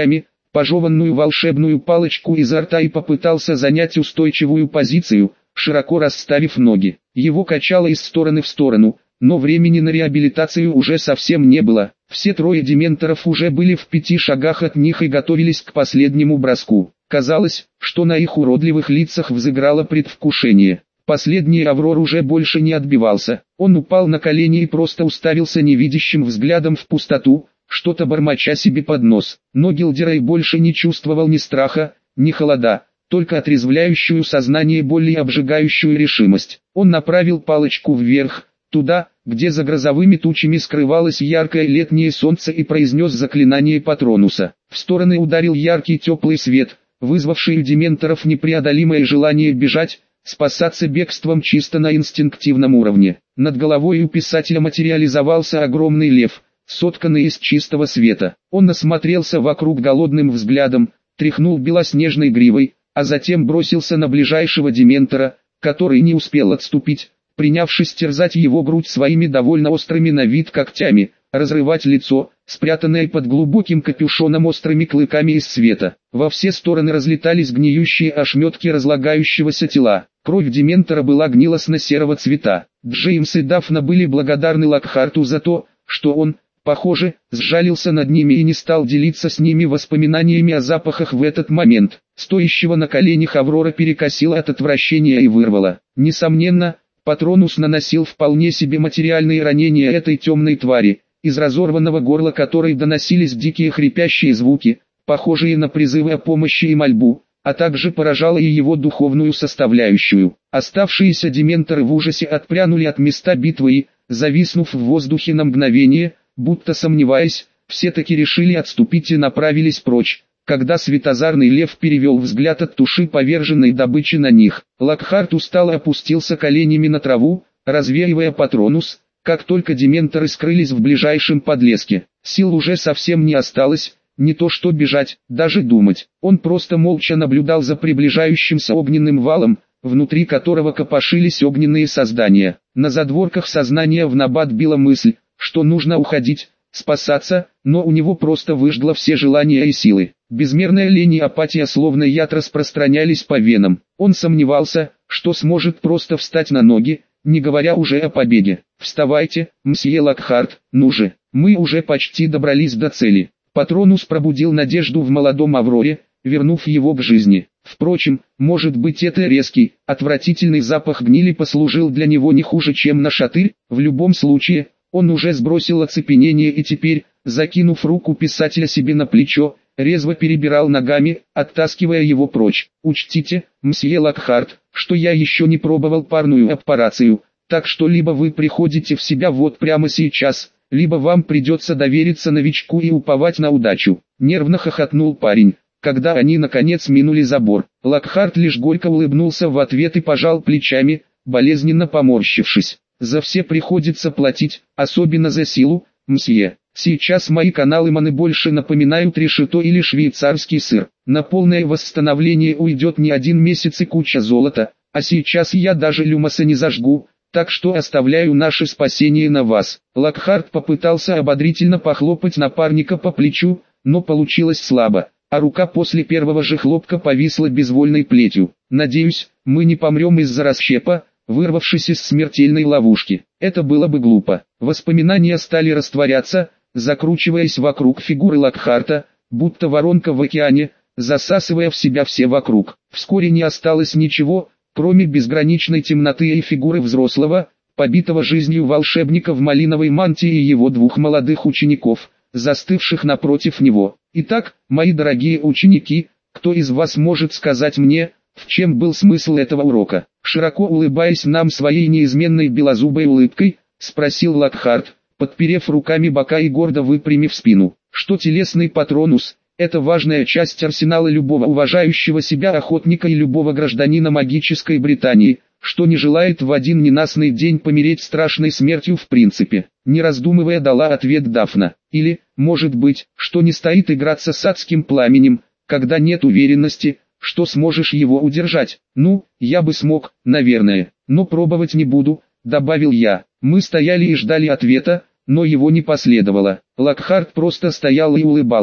Speaker 1: пожеванную волшебную палочку изо рта и попытался занять устойчивую позицию, широко расставив ноги. Его качало из стороны в сторону, но времени на реабилитацию уже совсем не было. Все трое дементоров уже были в 5 шагах от них и готовились к последнему броску. Казалось, что на их уродливых лицах взыграло предвкушение. Последний Аврор уже больше не отбивался. Он упал на колени и просто уставился невидящим взглядом в пустоту, что-то бормоча себе под нос. Но Гилдерей больше не чувствовал ни страха, ни холода, только отрезвляющую сознание боль и обжигающую решимость. Он направил палочку вверх, туда, где за грозовыми тучами скрывалось яркое летнее солнце, и произнес заклинание Патронуса. В стороны ударил яркий теплый свет, вызвавший у дементоров непреодолимое желание бежать, спасаться бегством чисто на инстинктивном уровне. Над головой у писателя материализовался огромный лев, сотканный из чистого света. Он осмотрелся вокруг голодным взглядом, тряхнул белоснежной гривой, а затем бросился на ближайшего дементора, который не успел отступить, принявшись терзать его грудь своими довольно острыми на вид когтями, разрывать лицо, спрятанное под глубоким капюшоном острыми клыками из света. Во все стороны разлетались гниющие ошметки разлагающегося тела. Кровь дементора была гнилостно-серого цвета. Джеймс и Дафна были благодарны Локхарту за то, что он, похоже, сжалился над ними и не стал делиться с ними воспоминаниями о запахах в этот момент. Стоящего на коленях Аврора перекосила от отвращения и вырвала. Несомненно, Патронус наносил вполне себе материальные ранения этой темной твари, из разорванного горла которой доносились дикие хрипящие звуки, похожие на призывы о помощи и мольбу, а также поражала и его духовную составляющую. Оставшиеся дементоры в ужасе отпрянули от места битвы и, зависнув в воздухе на мгновение, будто сомневаясь, все-таки решили отступить и направились прочь, когда светозарный лев перевел взгляд от туши поверженной добычи на них. Локхарт устало опустился коленями на траву, развеивая Патронус, как только дементоры скрылись в ближайшем подлеске. Сил уже совсем не осталось, не то что бежать, даже думать. Он просто молча наблюдал за приближающимся огненным валом, внутри которого копошились огненные создания. На задворках сознания в набат била мысль, что нужно уходить, спасаться, но у него просто выжгло все желания и силы. Безмерная лень и апатия словно яд распространялись по венам. Он сомневался, что сможет просто встать на ноги, не говоря уже о побеге. «Вставайте, мсье Локхарт, ну же, мы уже почти добрались до цели». Патронус пробудил надежду в молодом Авроре, вернув его к жизни. Впрочем, может быть, это резкий, отвратительный запах гнили послужил для него не хуже, чем нашатырь. В любом случае, он уже сбросил оцепенение и теперь, закинув руку писателя себе на плечо, резво перебирал ногами, оттаскивая его прочь. «Учтите, мсье Локхарт, что я еще не пробовал парную операцию, так что либо вы приходите в себя вот прямо сейчас, либо вам придется довериться новичку и уповать на удачу». Нервно хохотнул парень, когда они наконец минули забор. Локхарт лишь горько улыбнулся в ответ и пожал плечами, болезненно поморщившись. «За все приходится платить, особенно за силу, мсье. Сейчас мои каналы маны больше напоминают решето или швейцарский сыр. На полное восстановление уйдет не 1 месяц и куча золота, а сейчас я даже люмоса не зажгу, так что оставляю наше спасение на вас». Локхарт попытался ободрительно похлопать напарника по плечу, но получилось слабо, а рука после первого же хлопка повисла безвольной плетью. «Надеюсь, мы не помрем из-за расщепа, вырвавшись из смертельной ловушки. Это было бы глупо». Воспоминания стали растворяться, закручиваясь вокруг фигуры Локхарта, будто воронка в океане, засасывая в себя все вокруг. Вскоре не осталось ничего, кроме безграничной темноты и фигуры взрослого, побитого жизнью волшебника в малиновой мантии и его 2 молодых учеников, застывших напротив него. «Итак, мои дорогие ученики, кто из вас может сказать мне, в чем был смысл этого урока?» Широко улыбаясь нам своей неизменной белозубой улыбкой, спросил Локхарт, подперев руками бока и гордо выпрямив спину. «Что телесный Патронус – это важная часть арсенала любого уважающего себя охотника и любого гражданина магической Британии, что не желает в один ненастный день помереть страшной смертью в принципе». Не раздумывая дала ответ Дафна. «Или, может быть, что не стоит играться с адским пламенем, когда нет уверенности, что сможешь его удержать?» «Ну, я бы смог, наверное, но пробовать не буду», — добавил я. Мы стояли и ждали ответа, но его не последовало. Локхарт просто стоял и улыбался.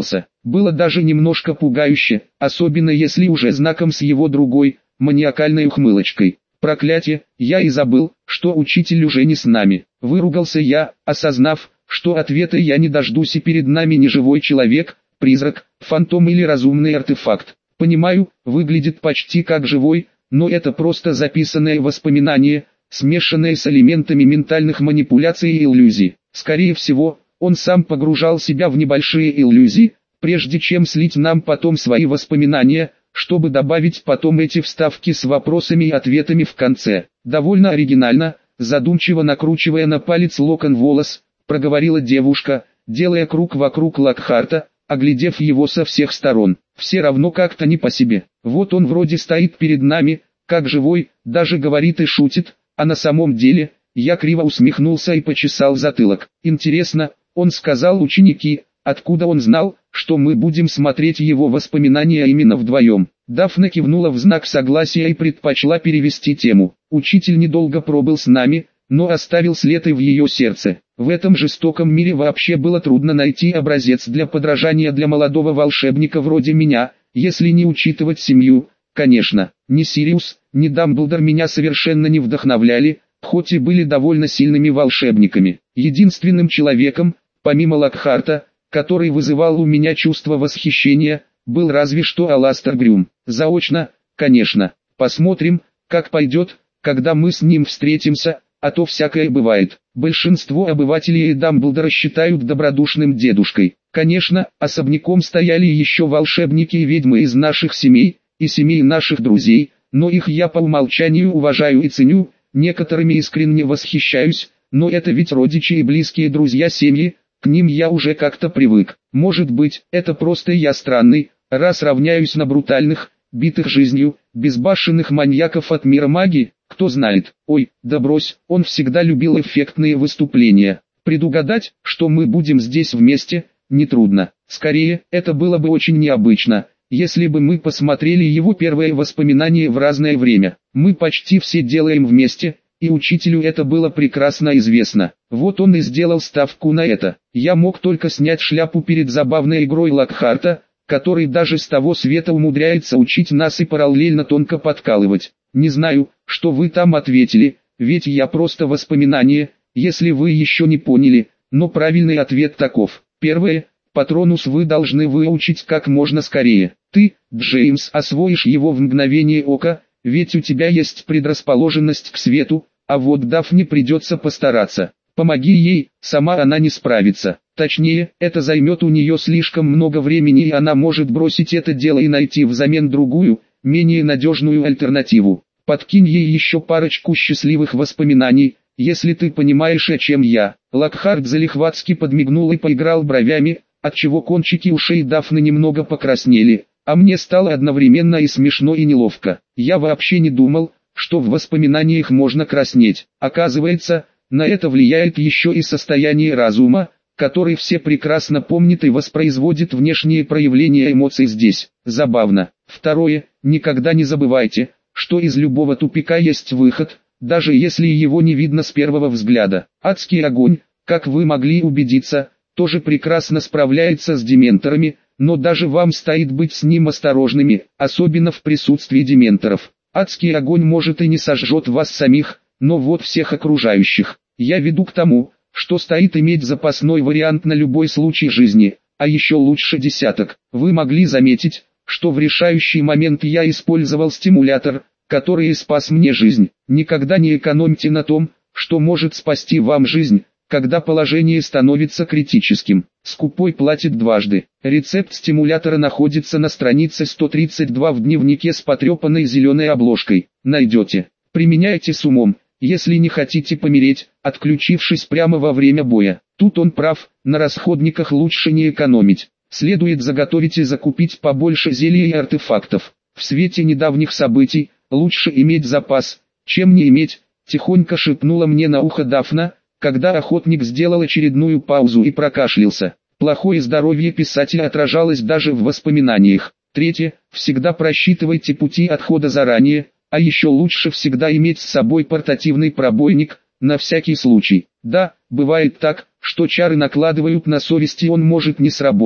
Speaker 1: было даже немножко пугающе, особенно если уже знаком с его другой, маниакальной ухмылочкой. Проклятие, я и забыл, что учитель уже не с нами. Выругался я, осознав, что ответа я не дождусь и перед нами не живой человек, призрак, фантом или разумный артефакт. Понимаю, выглядит почти как живой, но это просто записанное воспоминание, смешанное с элементами ментальных манипуляций и иллюзий. Скорее всего, он сам погружал себя в небольшие иллюзии, прежде чем слить нам потом свои воспоминания, чтобы добавить потом эти вставки с вопросами и ответами в конце. Довольно оригинально, задумчиво накручивая на палец локон волос, проговорила девушка, делая круг вокруг Локхарта, оглядев его со всех сторон. Все равно как-то не по себе. Вот он вроде стоит перед нами, как живой, даже говорит и шутит, а на самом деле, я криво усмехнулся и почесал затылок. Интересно, он сказал ученики, откуда он знал, что мы будем смотреть его воспоминания именно вдвоем. Дафна кивнула в знак согласия и предпочла перевести тему. Учитель недолго пробыл с нами, но оставил след и в ее сердце. В этом жестоком мире вообще было трудно найти образец для подражания для молодого волшебника вроде меня, если не учитывать семью, конечно. Ни Сириус, ни Дамблдор меня совершенно не вдохновляли, хоть и были довольно сильными волшебниками. Единственным человеком, помимо Локхарта, который вызывал у меня чувство восхищения, был разве что Аластер Грюм. Заочно, конечно. Посмотрим, как пойдет, когда мы с ним встретимся, а то всякое бывает. Большинство обывателей Дамблдора считают добродушным дедушкой. Конечно, особняком стояли еще волшебники и ведьмы из наших семей, и семей наших друзей, но их я по умолчанию уважаю и ценю, некоторыми искренне восхищаюсь, но это ведь родичи и близкие друзья семьи, к ним я уже как-то привык. Может быть, это просто я странный, раз равняюсь на брутальных, битых жизнью, безбашенных маньяков от мира магии, кто знает. Ой, да брось, он всегда любил эффектные выступления. Предугадать, что мы будем здесь вместе, нетрудно. Скорее, это было бы очень необычно, если бы мы посмотрели его первые воспоминания в разное время. Мы почти все делаем вместе, и учителю это было прекрасно известно. Вот он и сделал ставку на это. Я мог только снять шляпу перед забавной игрой Локхарта, который даже с того света умудряется учить нас и параллельно тонко подкалывать. Не знаю, что вы там ответили, ведь я просто воспоминание, если вы еще не поняли, но правильный ответ таков. Первое, Патронус вы должны выучить как можно скорее. Ты, Джеймс, освоишь его в мгновение ока, ведь у тебя есть предрасположенность к свету, а вот Дафне придется постараться. Помоги ей, сама она не справится. Точнее, это займет у нее слишком много времени и она может бросить это дело и найти взамен другую, менее надежную альтернативу. Подкинь ей еще парочку счастливых воспоминаний, если ты понимаешь, о чем я. Локхарт залихватски подмигнул и поиграл бровями, отчего кончики ушей Дафны немного покраснели, а мне стало одновременно и смешно и неловко. Я вообще не думал, что в воспоминаниях можно краснеть. Оказывается, на это влияет еще и состояние разума, который все прекрасно помнят и воспроизводит внешние проявления эмоций здесь. Забавно. Второе, никогда не забывайте, что из любого тупика есть выход, даже если его не видно с первого взгляда. Адский огонь, как вы могли убедиться, тоже прекрасно справляется с дементорами, но даже вам стоит быть с ним осторожными, особенно в присутствии дементоров. Адский огонь может и не сожжет вас самих, но вот всех окружающих. Я веду к тому, что стоит иметь запасной вариант на любой случай жизни, а еще лучше десяток. Вы могли заметить, что в решающий момент я использовал стимулятор, который и спас мне жизнь. Никогда не экономьте на том, что может спасти вам жизнь, когда положение становится критическим. Скупой платит дважды. Рецепт стимулятора находится на странице 132 в дневнике с потрепанной зеленой обложкой. Найдете. Применяйте с умом, если не хотите помереть, отключившись прямо во время боя. Тут он прав, на расходниках лучше не экономить. Следует заготовить и закупить побольше зелий и артефактов. В свете недавних событий, лучше иметь запас, чем не иметь, тихонько шепнула мне на ухо Дафна, когда охотник сделал очередную паузу и прокашлялся. Плохое здоровье писателя отражалось даже в воспоминаниях. Третье, всегда просчитывайте пути отхода заранее, а еще лучше всегда иметь с собой портативный пробойник, на всякий случай. Да, бывает так, что чары накладывают на совесть и он может не сработать,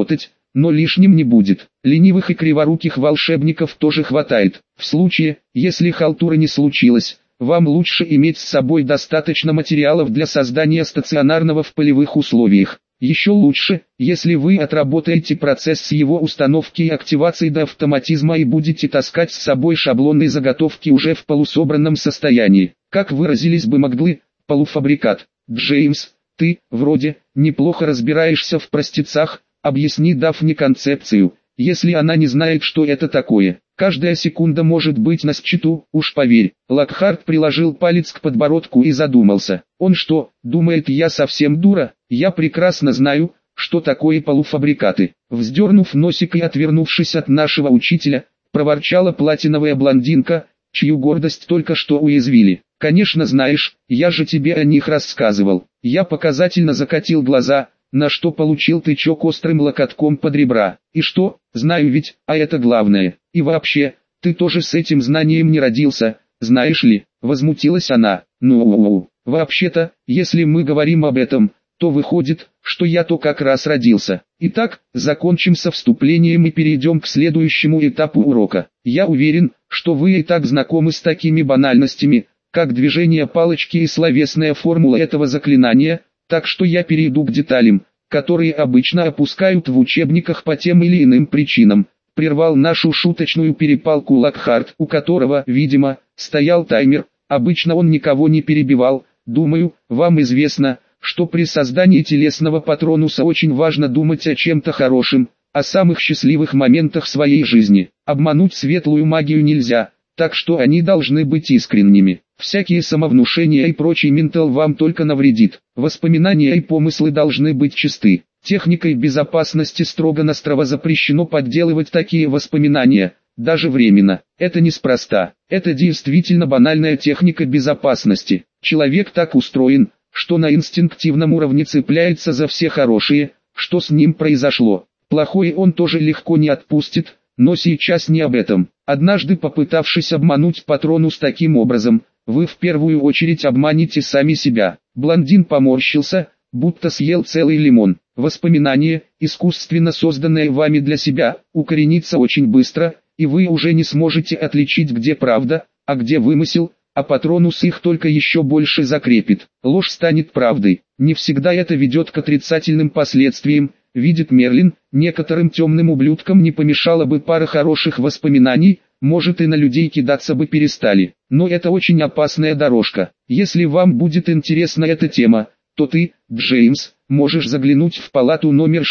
Speaker 1: но лишним не будет. Ленивых и криворуких волшебников тоже хватает. В случае, если халтура не случилась, вам лучше иметь с собой достаточно материалов для создания стационарного в полевых условиях. Еще лучше, если вы отработаете процесс с его установки и активации до автоматизма и будете таскать с собой шаблонные заготовки уже в полусобранном состоянии. Как выразились бы маглы, полуфабрикат. Джеймс, ты, вроде, неплохо разбираешься в простецах, объясни Дафне концепцию, если она не знает, что это такое. Каждая секунда может быть на счету, уж поверь. Локхарт приложил палец к подбородку и задумался. Он что, думает, я совсем дура? Я прекрасно знаю, что такое полуфабрикаты. Вздернув носик и отвернувшись от нашего учителя, проворчала платиновая блондинка, чью гордость только что уязвили. Конечно знаешь, я же тебе о них рассказывал. Я показательно закатил глаза, на что получил тычок острым локотком под ребра. И что, знаю ведь, а это главное. И вообще, ты тоже с этим знанием не родился, знаешь ли, возмутилась она. Ну, вообще-то, если мы говорим об этом, то выходит, что я то как раз родился. Итак, закончим со вступлением и перейдем к следующему этапу урока. Я уверен, что вы и так знакомы с такими банальностями, как движение палочки и словесная формула этого заклинания, так что я перейду к деталям, которые обычно опускают в учебниках по тем или иным причинам. Прервал нашу шуточную перепалку Локхарт, у которого, видимо, стоял таймер. Обычно он никого не перебивал. Думаю, вам известно, что при создании телесного патронуса очень важно думать о чем-то хорошем, о самых счастливых моментах своей жизни. Обмануть светлую магию нельзя, так что они должны быть искренними. Всякие самовнушения и прочий ментал вам только навредит. Воспоминания и помыслы должны быть чисты. Техникой безопасности строго-настрого запрещено подделывать такие воспоминания, даже временно. Это неспроста. Это действительно банальная техника безопасности. Человек так устроен, что на инстинктивном уровне цепляется за все хорошие, что с ним произошло. Плохое он тоже легко не отпустит, но сейчас не об этом. Однажды попытавшись обмануть Патронус таким образом, вы в первую очередь обманете сами себя. Блондин поморщился, будто съел целый лимон. Воспоминание, искусственно созданное вами для себя, укоренится очень быстро, и вы уже не сможете отличить, где правда, а где вымысел, а Патронус их только еще больше закрепит. Ложь станет правдой. Не всегда это ведет к отрицательным последствиям, видит Мерлин. Некоторым темным ублюдкам не помешала бы пара хороших воспоминаний, может и на людей кидаться бы перестали. Но это очень опасная дорожка. Если вам будет интересна эта тема, то ты, Джеймс, можешь заглянуть в палату номер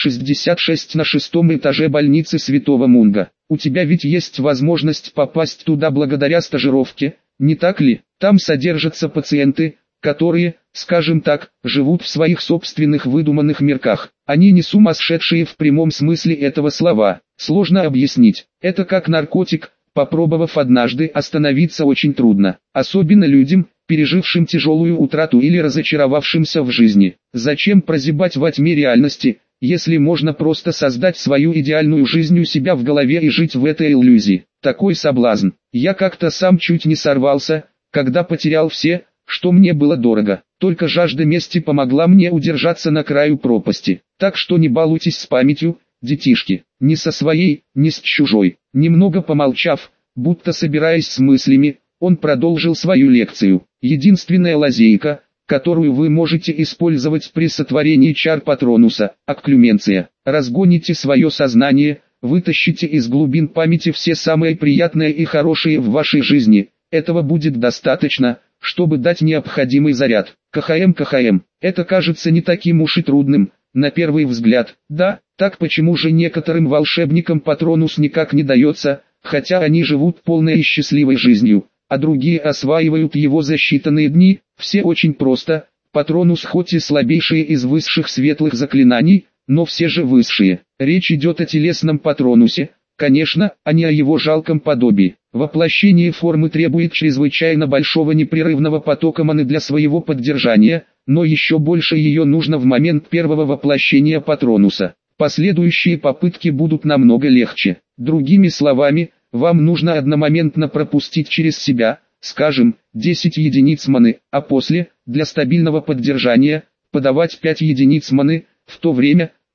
Speaker 1: 66 на 6-м этаже больницы Святого Мунга. У тебя ведь есть возможность попасть туда благодаря стажировке, не так ли? Там содержатся пациенты, которые, скажем так, живут в своих собственных выдуманных мирках. Они не сумасшедшие в прямом смысле этого слова. Сложно объяснить. Это как наркотик, попробовав однажды, остановиться очень трудно. Особенно людям, пережившим тяжелую утрату или разочаровавшимся в жизни. Зачем прозябать во тьме реальности, если можно просто создать свою идеальную жизнь у себя в голове и жить в этой иллюзии? Такой соблазн. Я как-то сам чуть не сорвался, когда потерял все, что мне было дорого. Только жажда мести помогла мне удержаться на краю пропасти. Так что не балуйтесь с памятью, детишки. Ни со своей, ни с чужой. Немного помолчав, будто собираясь с мыслями, он продолжил свою лекцию. Единственная лазейка, которую вы можете использовать при сотворении чар Патронуса, окклюменция. Разгоните свое сознание, вытащите из глубин памяти все самое приятное и хорошее в вашей жизни. Этого будет достаточно, чтобы дать необходимый заряд. КХМ. Это кажется не таким уж и трудным, на первый взгляд. Да, так почему же некоторым волшебникам Патронус никак не дается, хотя они живут полной и счастливой жизнью, а другие осваивают его за считанные дни? Все очень просто. Патронус хоть и слабейшие из высших светлых заклинаний, но все же высшие. Речь идет о телесном Патронусе, конечно, а не о его жалком подобии. Воплощение формы требует чрезвычайно большого непрерывного потока маны для своего поддержания, но еще больше ее нужно в момент первого воплощения Патронуса. Последующие попытки будут намного легче. Другими словами, вам нужно одномоментно пропустить через себя, скажем, 10 единиц маны, а после, для стабильного поддержания, подавать 5 единиц маны, в то время,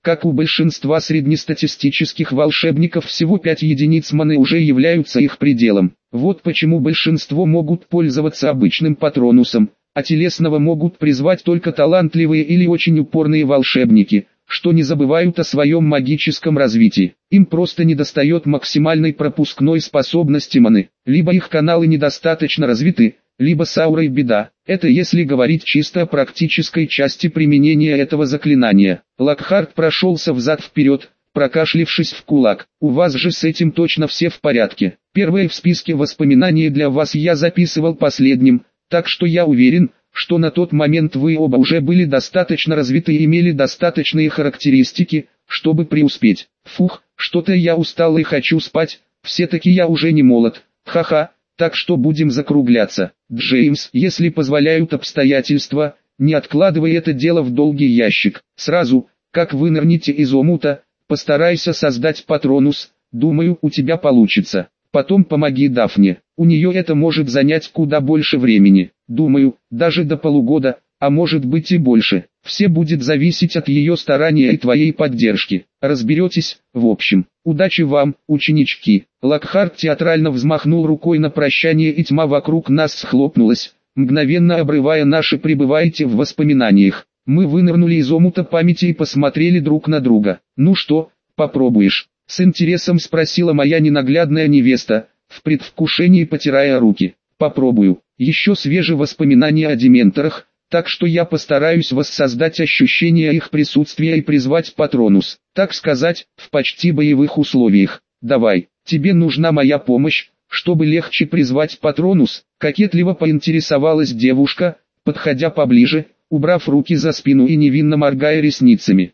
Speaker 1: Как у большинства среднестатистических волшебников, всего 5 единиц маны уже являются их пределом. Вот почему большинство могут пользоваться обычным патронусом, а телесного могут призвать только талантливые или очень упорные волшебники, что не забывают о своем магическом развитии. Им просто недостает максимальной пропускной способности маны, либо их каналы недостаточно развиты, либо с аурой беда. Это если говорить чисто о практической части применения этого заклинания. Локхарт прошелся взад-вперед, прокашлившись в кулак. У вас же с этим точно все в порядке. Первое в списке воспоминаний для вас я записывал последним, так что я уверен, что на тот момент вы оба уже были достаточно развиты и имели достаточные характеристики, чтобы преуспеть. Фух, что-то я устал и хочу спать, все-таки я уже не молод, ха-ха, так что будем закругляться. Джеймс, если позволяют обстоятельства, не откладывай это дело в долгий ящик. Сразу, как вынырнете из омута, постарайся создать патронус, думаю, у тебя получится. Потом помоги Дафне, у нее это может занять куда больше времени. Думаю, даже до полугода, а может быть и больше. Все будет зависеть от ее старания и твоей поддержки. Разберетесь, в общем. Удачи вам, ученички. Локхарт театрально взмахнул рукой на прощание, и тьма вокруг нас схлопнулась, мгновенно обрывая наше пребываете в воспоминаниях. Мы вынырнули из омута памяти и посмотрели друг на друга. Ну что, попробуешь? С интересом спросила моя ненаглядная невеста, в предвкушении потирая руки. Попробую. Еще свежие воспоминания о дементорах, так что я постараюсь воссоздать ощущение их присутствия и призвать патронус, так сказать, в почти боевых условиях. Давай, тебе нужна моя помощь, чтобы легче призвать патронус, кокетливо поинтересовалась девушка, подходя поближе, убрав руки за спину и невинно моргая ресницами.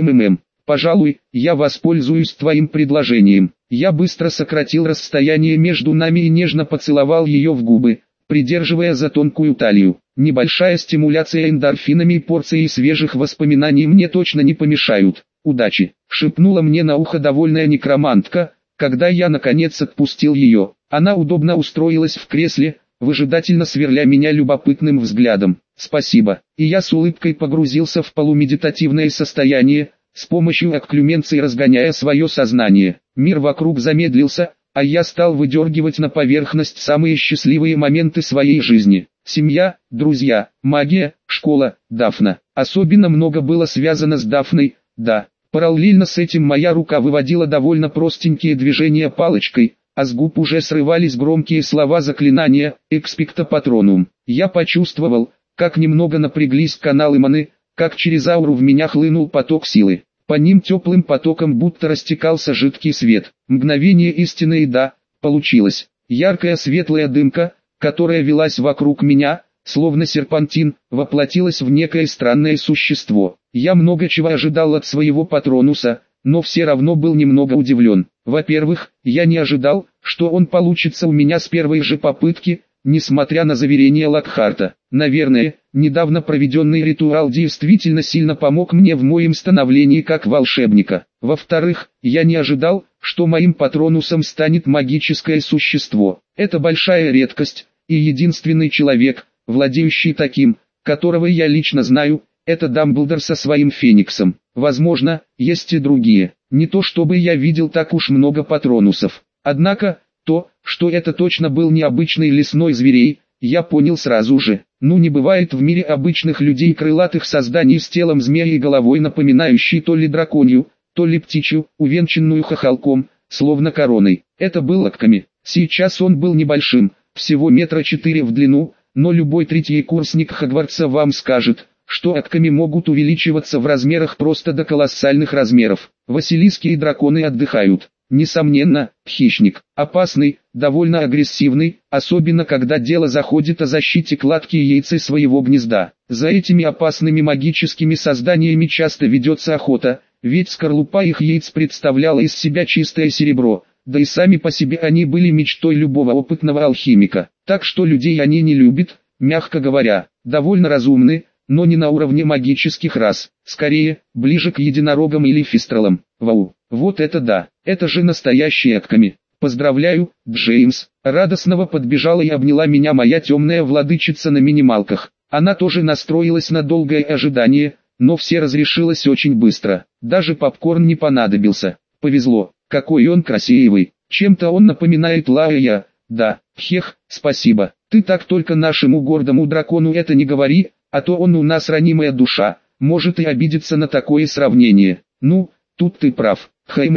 Speaker 1: Пожалуй, я воспользуюсь твоим предложением. Я быстро сократил расстояние между нами и нежно поцеловал ее в губы, придерживая за тонкую талию. Небольшая стимуляция эндорфинами и порции свежих воспоминаний мне точно не помешают. Удачи, шепнула мне на ухо довольная некромантка, когда я наконец отпустил ее. Она удобно устроилась в кресле, выжидательно сверля меня любопытным взглядом. Спасибо. И я с улыбкой погрузился в полумедитативное состояние, с помощью окклюменции разгоняя свое сознание. Мир вокруг замедлился, а я стал выдергивать на поверхность самые счастливые моменты своей жизни. Семья, друзья, магия, школа, Дафна. Особенно много было связано с Дафной, да. Параллельно с этим моя рука выводила довольно простенькие движения палочкой, а с губ уже срывались громкие слова заклинания «Экспекто Патронум». Я почувствовал, как немного напряглись каналы маны, как через ауру в меня хлынул поток силы. По ним теплым потоком будто растекался жидкий свет. Мгновение истины, и да, получилось. Яркая светлая дымка, которая велась вокруг меня, словно серпантин, воплотилась в некое странное существо. Я много чего ожидал от своего патронуса, но все равно был немного удивлен. Во-первых, я не ожидал, что он получится у меня с первой же попытки, несмотря на заверения Локхарта. Наверное, недавно проведенный ритуал действительно сильно помог мне в моем становлении как волшебника. Во-вторых, я не ожидал, что моим патронусом станет магическое существо. Это большая редкость, и единственный человек, владеющий таким, которого я лично знаю, это Дамблдор со своим Фениксом. Возможно, есть и другие. Не то чтобы я видел так уж много патронусов. Однако, то, что это точно был необычный лесной зверей, я понял сразу же. Ну, не бывает в мире обычных людей крылатых созданий с телом змея и головой, напоминающей то ли драконью, то ли птичью, увенчанную хохолком, словно короной. Это был Локками. Сейчас он был небольшим, всего 4 метра в длину, но любой третий курсник Хогвартса вам скажет, что Локками могут увеличиваться в размерах просто до колоссальных размеров. Василиски и драконы отдыхают. Несомненно, хищник, опасный, довольно агрессивный, особенно когда дело заходит о защите кладки яйца своего гнезда. За этими опасными магическими созданиями часто ведется охота, ведь скорлупа их яиц представляла из себя чистое серебро, да и сами по себе они были мечтой любого опытного алхимика. Так что людей они не любят, мягко говоря, довольно разумны, но не на уровне магических рас, скорее, ближе к единорогам или фистралам. Вау, вот это да, это же настоящие Локками. Поздравляю, Джеймс. Радостного подбежала и обняла меня моя темная владычица на минималках. Она тоже настроилась на долгое ожидание, но все разрешилось очень быстро. Даже попкорн не понадобился. Повезло, какой он красивый. Чем-то он напоминает Лая. Да, хех, спасибо. Ты так только нашему гордому дракону это не говори, а то он у нас ранимая душа, может и обидеться на такое сравнение. Ну, тут ты прав.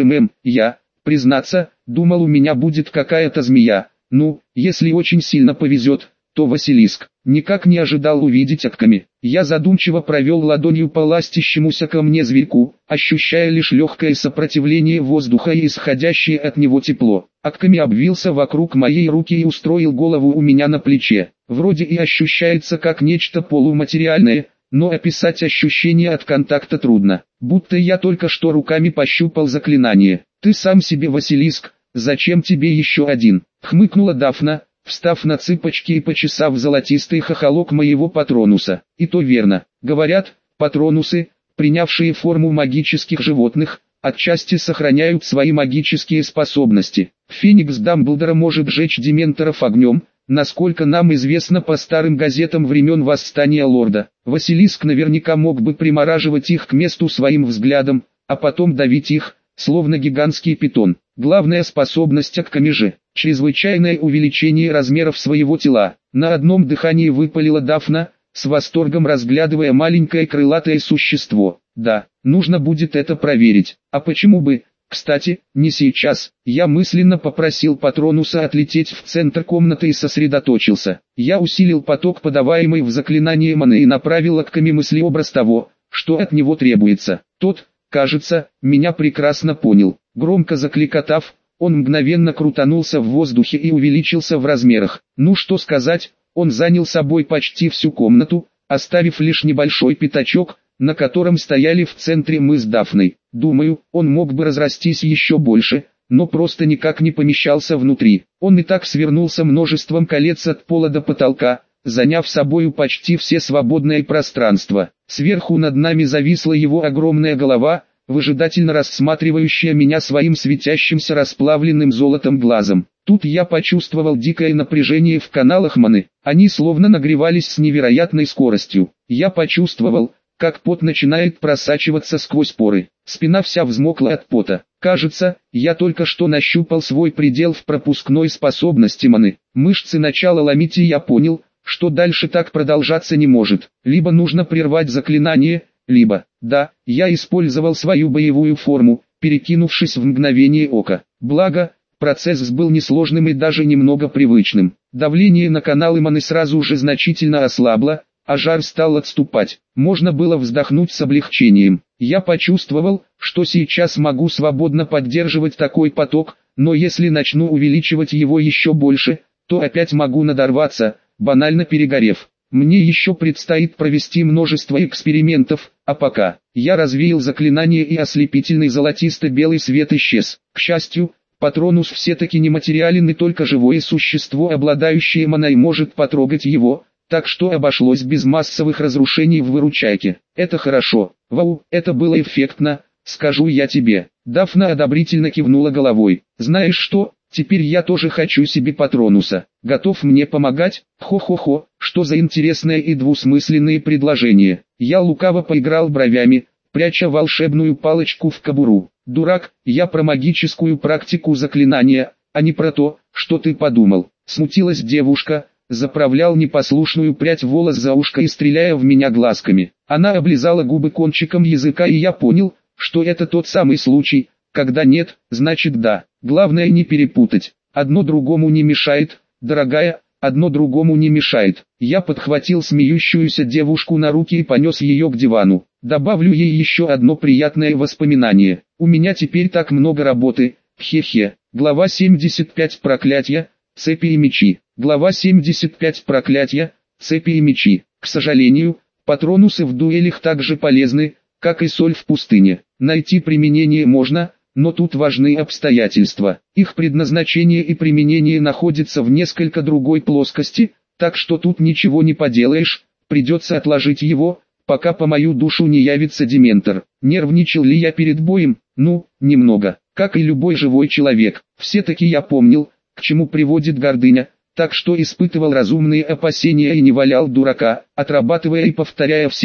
Speaker 1: Я, признаться, думал, у меня будет какая-то змея. Ну, если очень сильно повезет, то Василиск. Никак не ожидал увидеть Акками. Я задумчиво провел ладонью по ластящемуся ко мне зверьку, ощущая лишь легкое сопротивление воздуха и исходящее от него тепло. Акками обвился вокруг моей руки и устроил голову у меня на плече. Вроде и ощущается как нечто полуматериальное, но описать ощущение от контакта трудно. Будто я только что руками пощупал заклинание. «Ты сам себе Василиск, зачем тебе еще один?» — хмыкнула Дафна, встав на цыпочки и почесав золотистый хохолок моего патронуса. И то верно. Говорят, патронусы, принявшие форму магических животных, отчасти сохраняют свои магические способности. Феникс Дамблдора может жечь дементоров огнем, насколько нам известно по старым газетам времен Восстания Лорда. Василиск наверняка мог бы примораживать их к месту своим взглядом, а потом давить их, словно гигантский питон. Главная способность Акками же — чрезвычайное увеличение размеров своего тела. На одном дыхании выпалила Дафна, с восторгом разглядывая маленькое крылатое существо. Да, нужно будет это проверить. А почему бы, кстати, не сейчас? Я мысленно попросил Патронуса отлететь в центр комнаты и сосредоточился. Я усилил поток, подаваемый в заклинание маны, и направил Акками мыслеобраз того, что от него требуется. Тот, кажется, меня прекрасно понял. Громко закликотав, он мгновенно крутанулся в воздухе и увеличился в размерах. Ну что сказать, он занял собой почти всю комнату, оставив лишь небольшой пятачок, на котором стояли в центре мы с Дафной. Думаю, он мог бы разрастись еще больше, но просто никак не помещался внутри. Он и так свернулся множеством колец от пола до потолка, заняв собою почти все свободное пространство. Сверху над нами зависла его огромная голова, выжидательно рассматривающая меня своим светящимся расплавленным золотом глазом. Тут я почувствовал дикое напряжение в каналах маны, они словно нагревались с невероятной скоростью. Я почувствовал, как пот начинает просачиваться сквозь поры. Спина вся взмокла от пота. Кажется, я только что нащупал свой предел в пропускной способности маны. Мышцы начала ломить, и я понял, что дальше так продолжаться не может. Либо нужно прервать заклинание, либо, да, я использовал свою боевую форму, перекинувшись в мгновение ока. Благо, процесс был несложным и даже немного привычным. Давление на каналы маны сразу же значительно ослабло, а жар стал отступать. Можно было вздохнуть с облегчением. Я почувствовал, что сейчас могу свободно поддерживать такой поток, но если начну увеличивать его еще больше, то опять могу надорваться, банально перегорев. Мне еще предстоит провести множество экспериментов, а пока я развеял заклинание, и ослепительный золотисто-белый свет исчез. К счастью, Патронус все-таки нематериален, и только живое существо, обладающее маной, может потрогать его, так что обошлось без массовых разрушений в выручайке. Это хорошо. Вау, это было эффектно, скажу я тебе. Дафна одобрительно кивнула головой. Знаешь что? Теперь я тоже хочу себе Патронуса. Готов мне помогать? Хо-хо-хо, что за интересное и двусмысленные предложения. Я лукаво поиграл бровями, пряча волшебную палочку в кобуру. Дурак, я про магическую практику заклинания, а не про то, что ты подумал. Смутилась девушка, заправлял непослушную прядь волос за ушко и стреляя в меня глазками. Она облизала губы кончиком языка, и я понял, что это тот самый случай, когда нет, значит да. Главное не перепутать. Одно другому не мешает, дорогая, одно другому не мешает. Я подхватил смеющуюся девушку на руки и понес ее к дивану. Добавлю ей еще одно приятное воспоминание. У меня теперь так много работы, хе-хе. Глава 75. Проклятья, цепи и мечи. Глава 75. Проклятья, цепи и мечи. К сожалению, патронусы в дуэлях так же полезны, как и соль в пустыне. Найти применение можно, но тут важны обстоятельства. Их предназначение и применение находятся в несколько другой плоскости, так что тут ничего не поделаешь, придется отложить его, пока по мою душу не явится дементор. Нервничал ли я перед боем? Ну, немного, как и любой живой человек. Все-таки я помнил, к чему приводит гордыня, так что испытывал разумные опасения и не валял дурака, отрабатывая и повторяя все,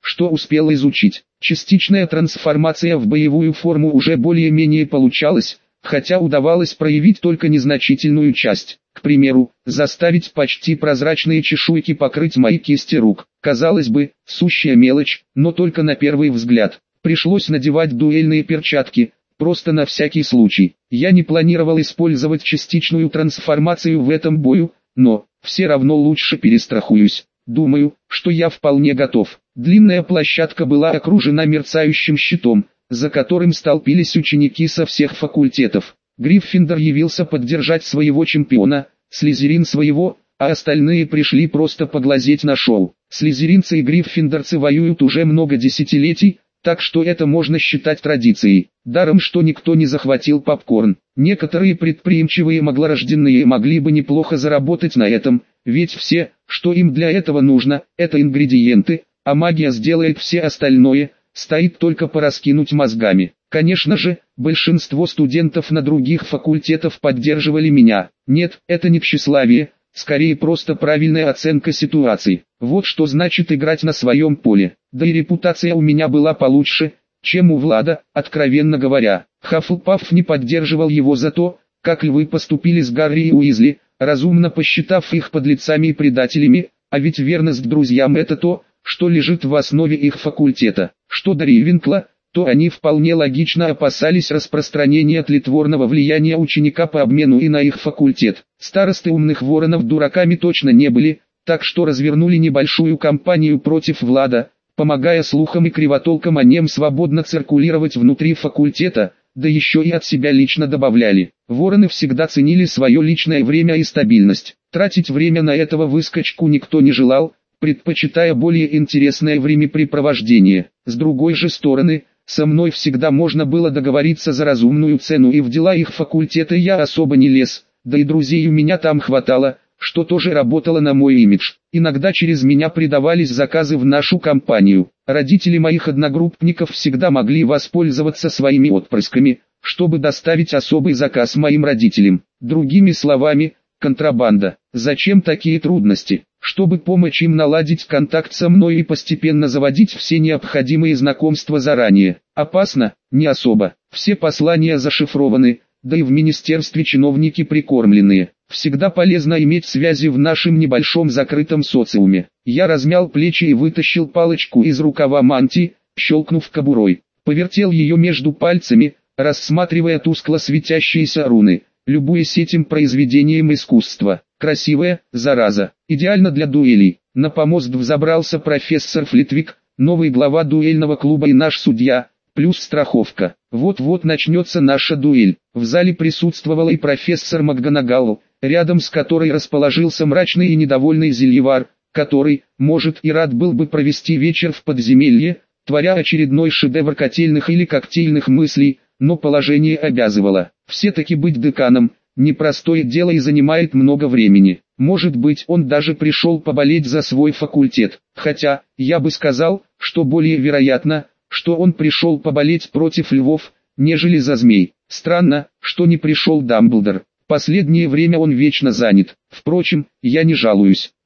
Speaker 1: что успел изучить. Частичная трансформация в боевую форму уже более-менее получалась, хотя удавалось проявить только незначительную часть. К примеру, заставить почти прозрачные чешуйки покрыть мои кисти рук. Казалось бы, сущая мелочь, но только на первый взгляд. Пришлось надевать дуэльные перчатки, просто на всякий случай. Я не планировал использовать частичную трансформацию в этом бою, но все равно лучше перестрахуюсь. Думаю, что я вполне готов. Длинная площадка была окружена мерцающим щитом, за которым столпились ученики со всех факультетов. Гриффиндор явился поддержать своего чемпиона, Слизерин своего, а остальные пришли просто поглазеть на шоу. Слизеринцы и гриффиндорцы воюют уже много десятилетий, так что это можно считать традицией. Даром, что никто не захватил попкорн. Некоторые предприимчивые маглорожденные могли бы неплохо заработать на этом, ведь все, что им для этого нужно, это ингредиенты, а магия сделает все остальное, стоит только пораскинуть мозгами. Конечно же, большинство студентов на других факультетах поддерживали меня. Нет, это не тщеславие, скорее просто правильная оценка ситуации. Вот что значит играть на своем поле. Да и репутация у меня была получше, чем у Влада, откровенно говоря. Хаффлпафф не поддерживал его за то, как львы поступили с Гарри и Уизли, разумно посчитав их подлецами и предателями, а ведь верность к друзьям это то, что лежит в основе их факультета. Что до Рейвенкла, то они вполне логично опасались распространения тлетворного влияния ученика по обмену и на их факультет. Старосты умных воронов дураками точно не были, так что развернули небольшую кампанию против Влада, помогая слухам и кривотолкам о нем свободно циркулировать внутри факультета, да еще и от себя лично добавляли. Вороны всегда ценили свое личное время и стабильность. Тратить время на этого выскочку никто не желал, предпочитая более интересное времяпрепровождение. С другой же стороны, со мной всегда можно было договориться за разумную цену, и в дела их факультета я особо не лез, да и друзей у меня там хватало, что тоже работало на мой имидж. Иногда через меня придавались заказы в нашу компанию. Родители моих одногруппников всегда могли воспользоваться своими отпрысками, чтобы доставить особый заказ моим родителям. Другими словами, контрабанда. Зачем такие трудности? Чтобы помочь им наладить контакт со мной и постепенно заводить все необходимые знакомства заранее. Опасно? Не особо. Все послания зашифрованы, да и в министерстве чиновники прикормленные. Всегда полезно иметь связи в нашем небольшом закрытом социуме. Я размял плечи и вытащил палочку из рукава мантии, щелкнув кобурой. Повертел ее между пальцами, рассматривая тускло светящиеся руны, любуясь этим произведением искусства. Красивая, зараза, идеально для дуэлей. На помост взобрался профессор Флитвик, новый глава дуэльного клуба и наш судья, плюс страховка. Вот-вот начнется наша дуэль. В зале присутствовала и профессор МакГонагал, рядом с которой расположился мрачный и недовольный Зельевар, который, может, и рад был бы провести вечер в подземелье, творя очередной шедевр котельных или коктейльных мыслей, но положение обязывало. Все-таки быть деканом – непростое дело и занимает много времени. Может быть, он даже пришел поболеть за свой факультет. Хотя, я бы сказал, что более вероятно, что он пришел поболеть против львов, нежели за змей. Странно, что не пришел Дамблдор. Последнее время он вечно занят. Впрочем, я не жалуюсь.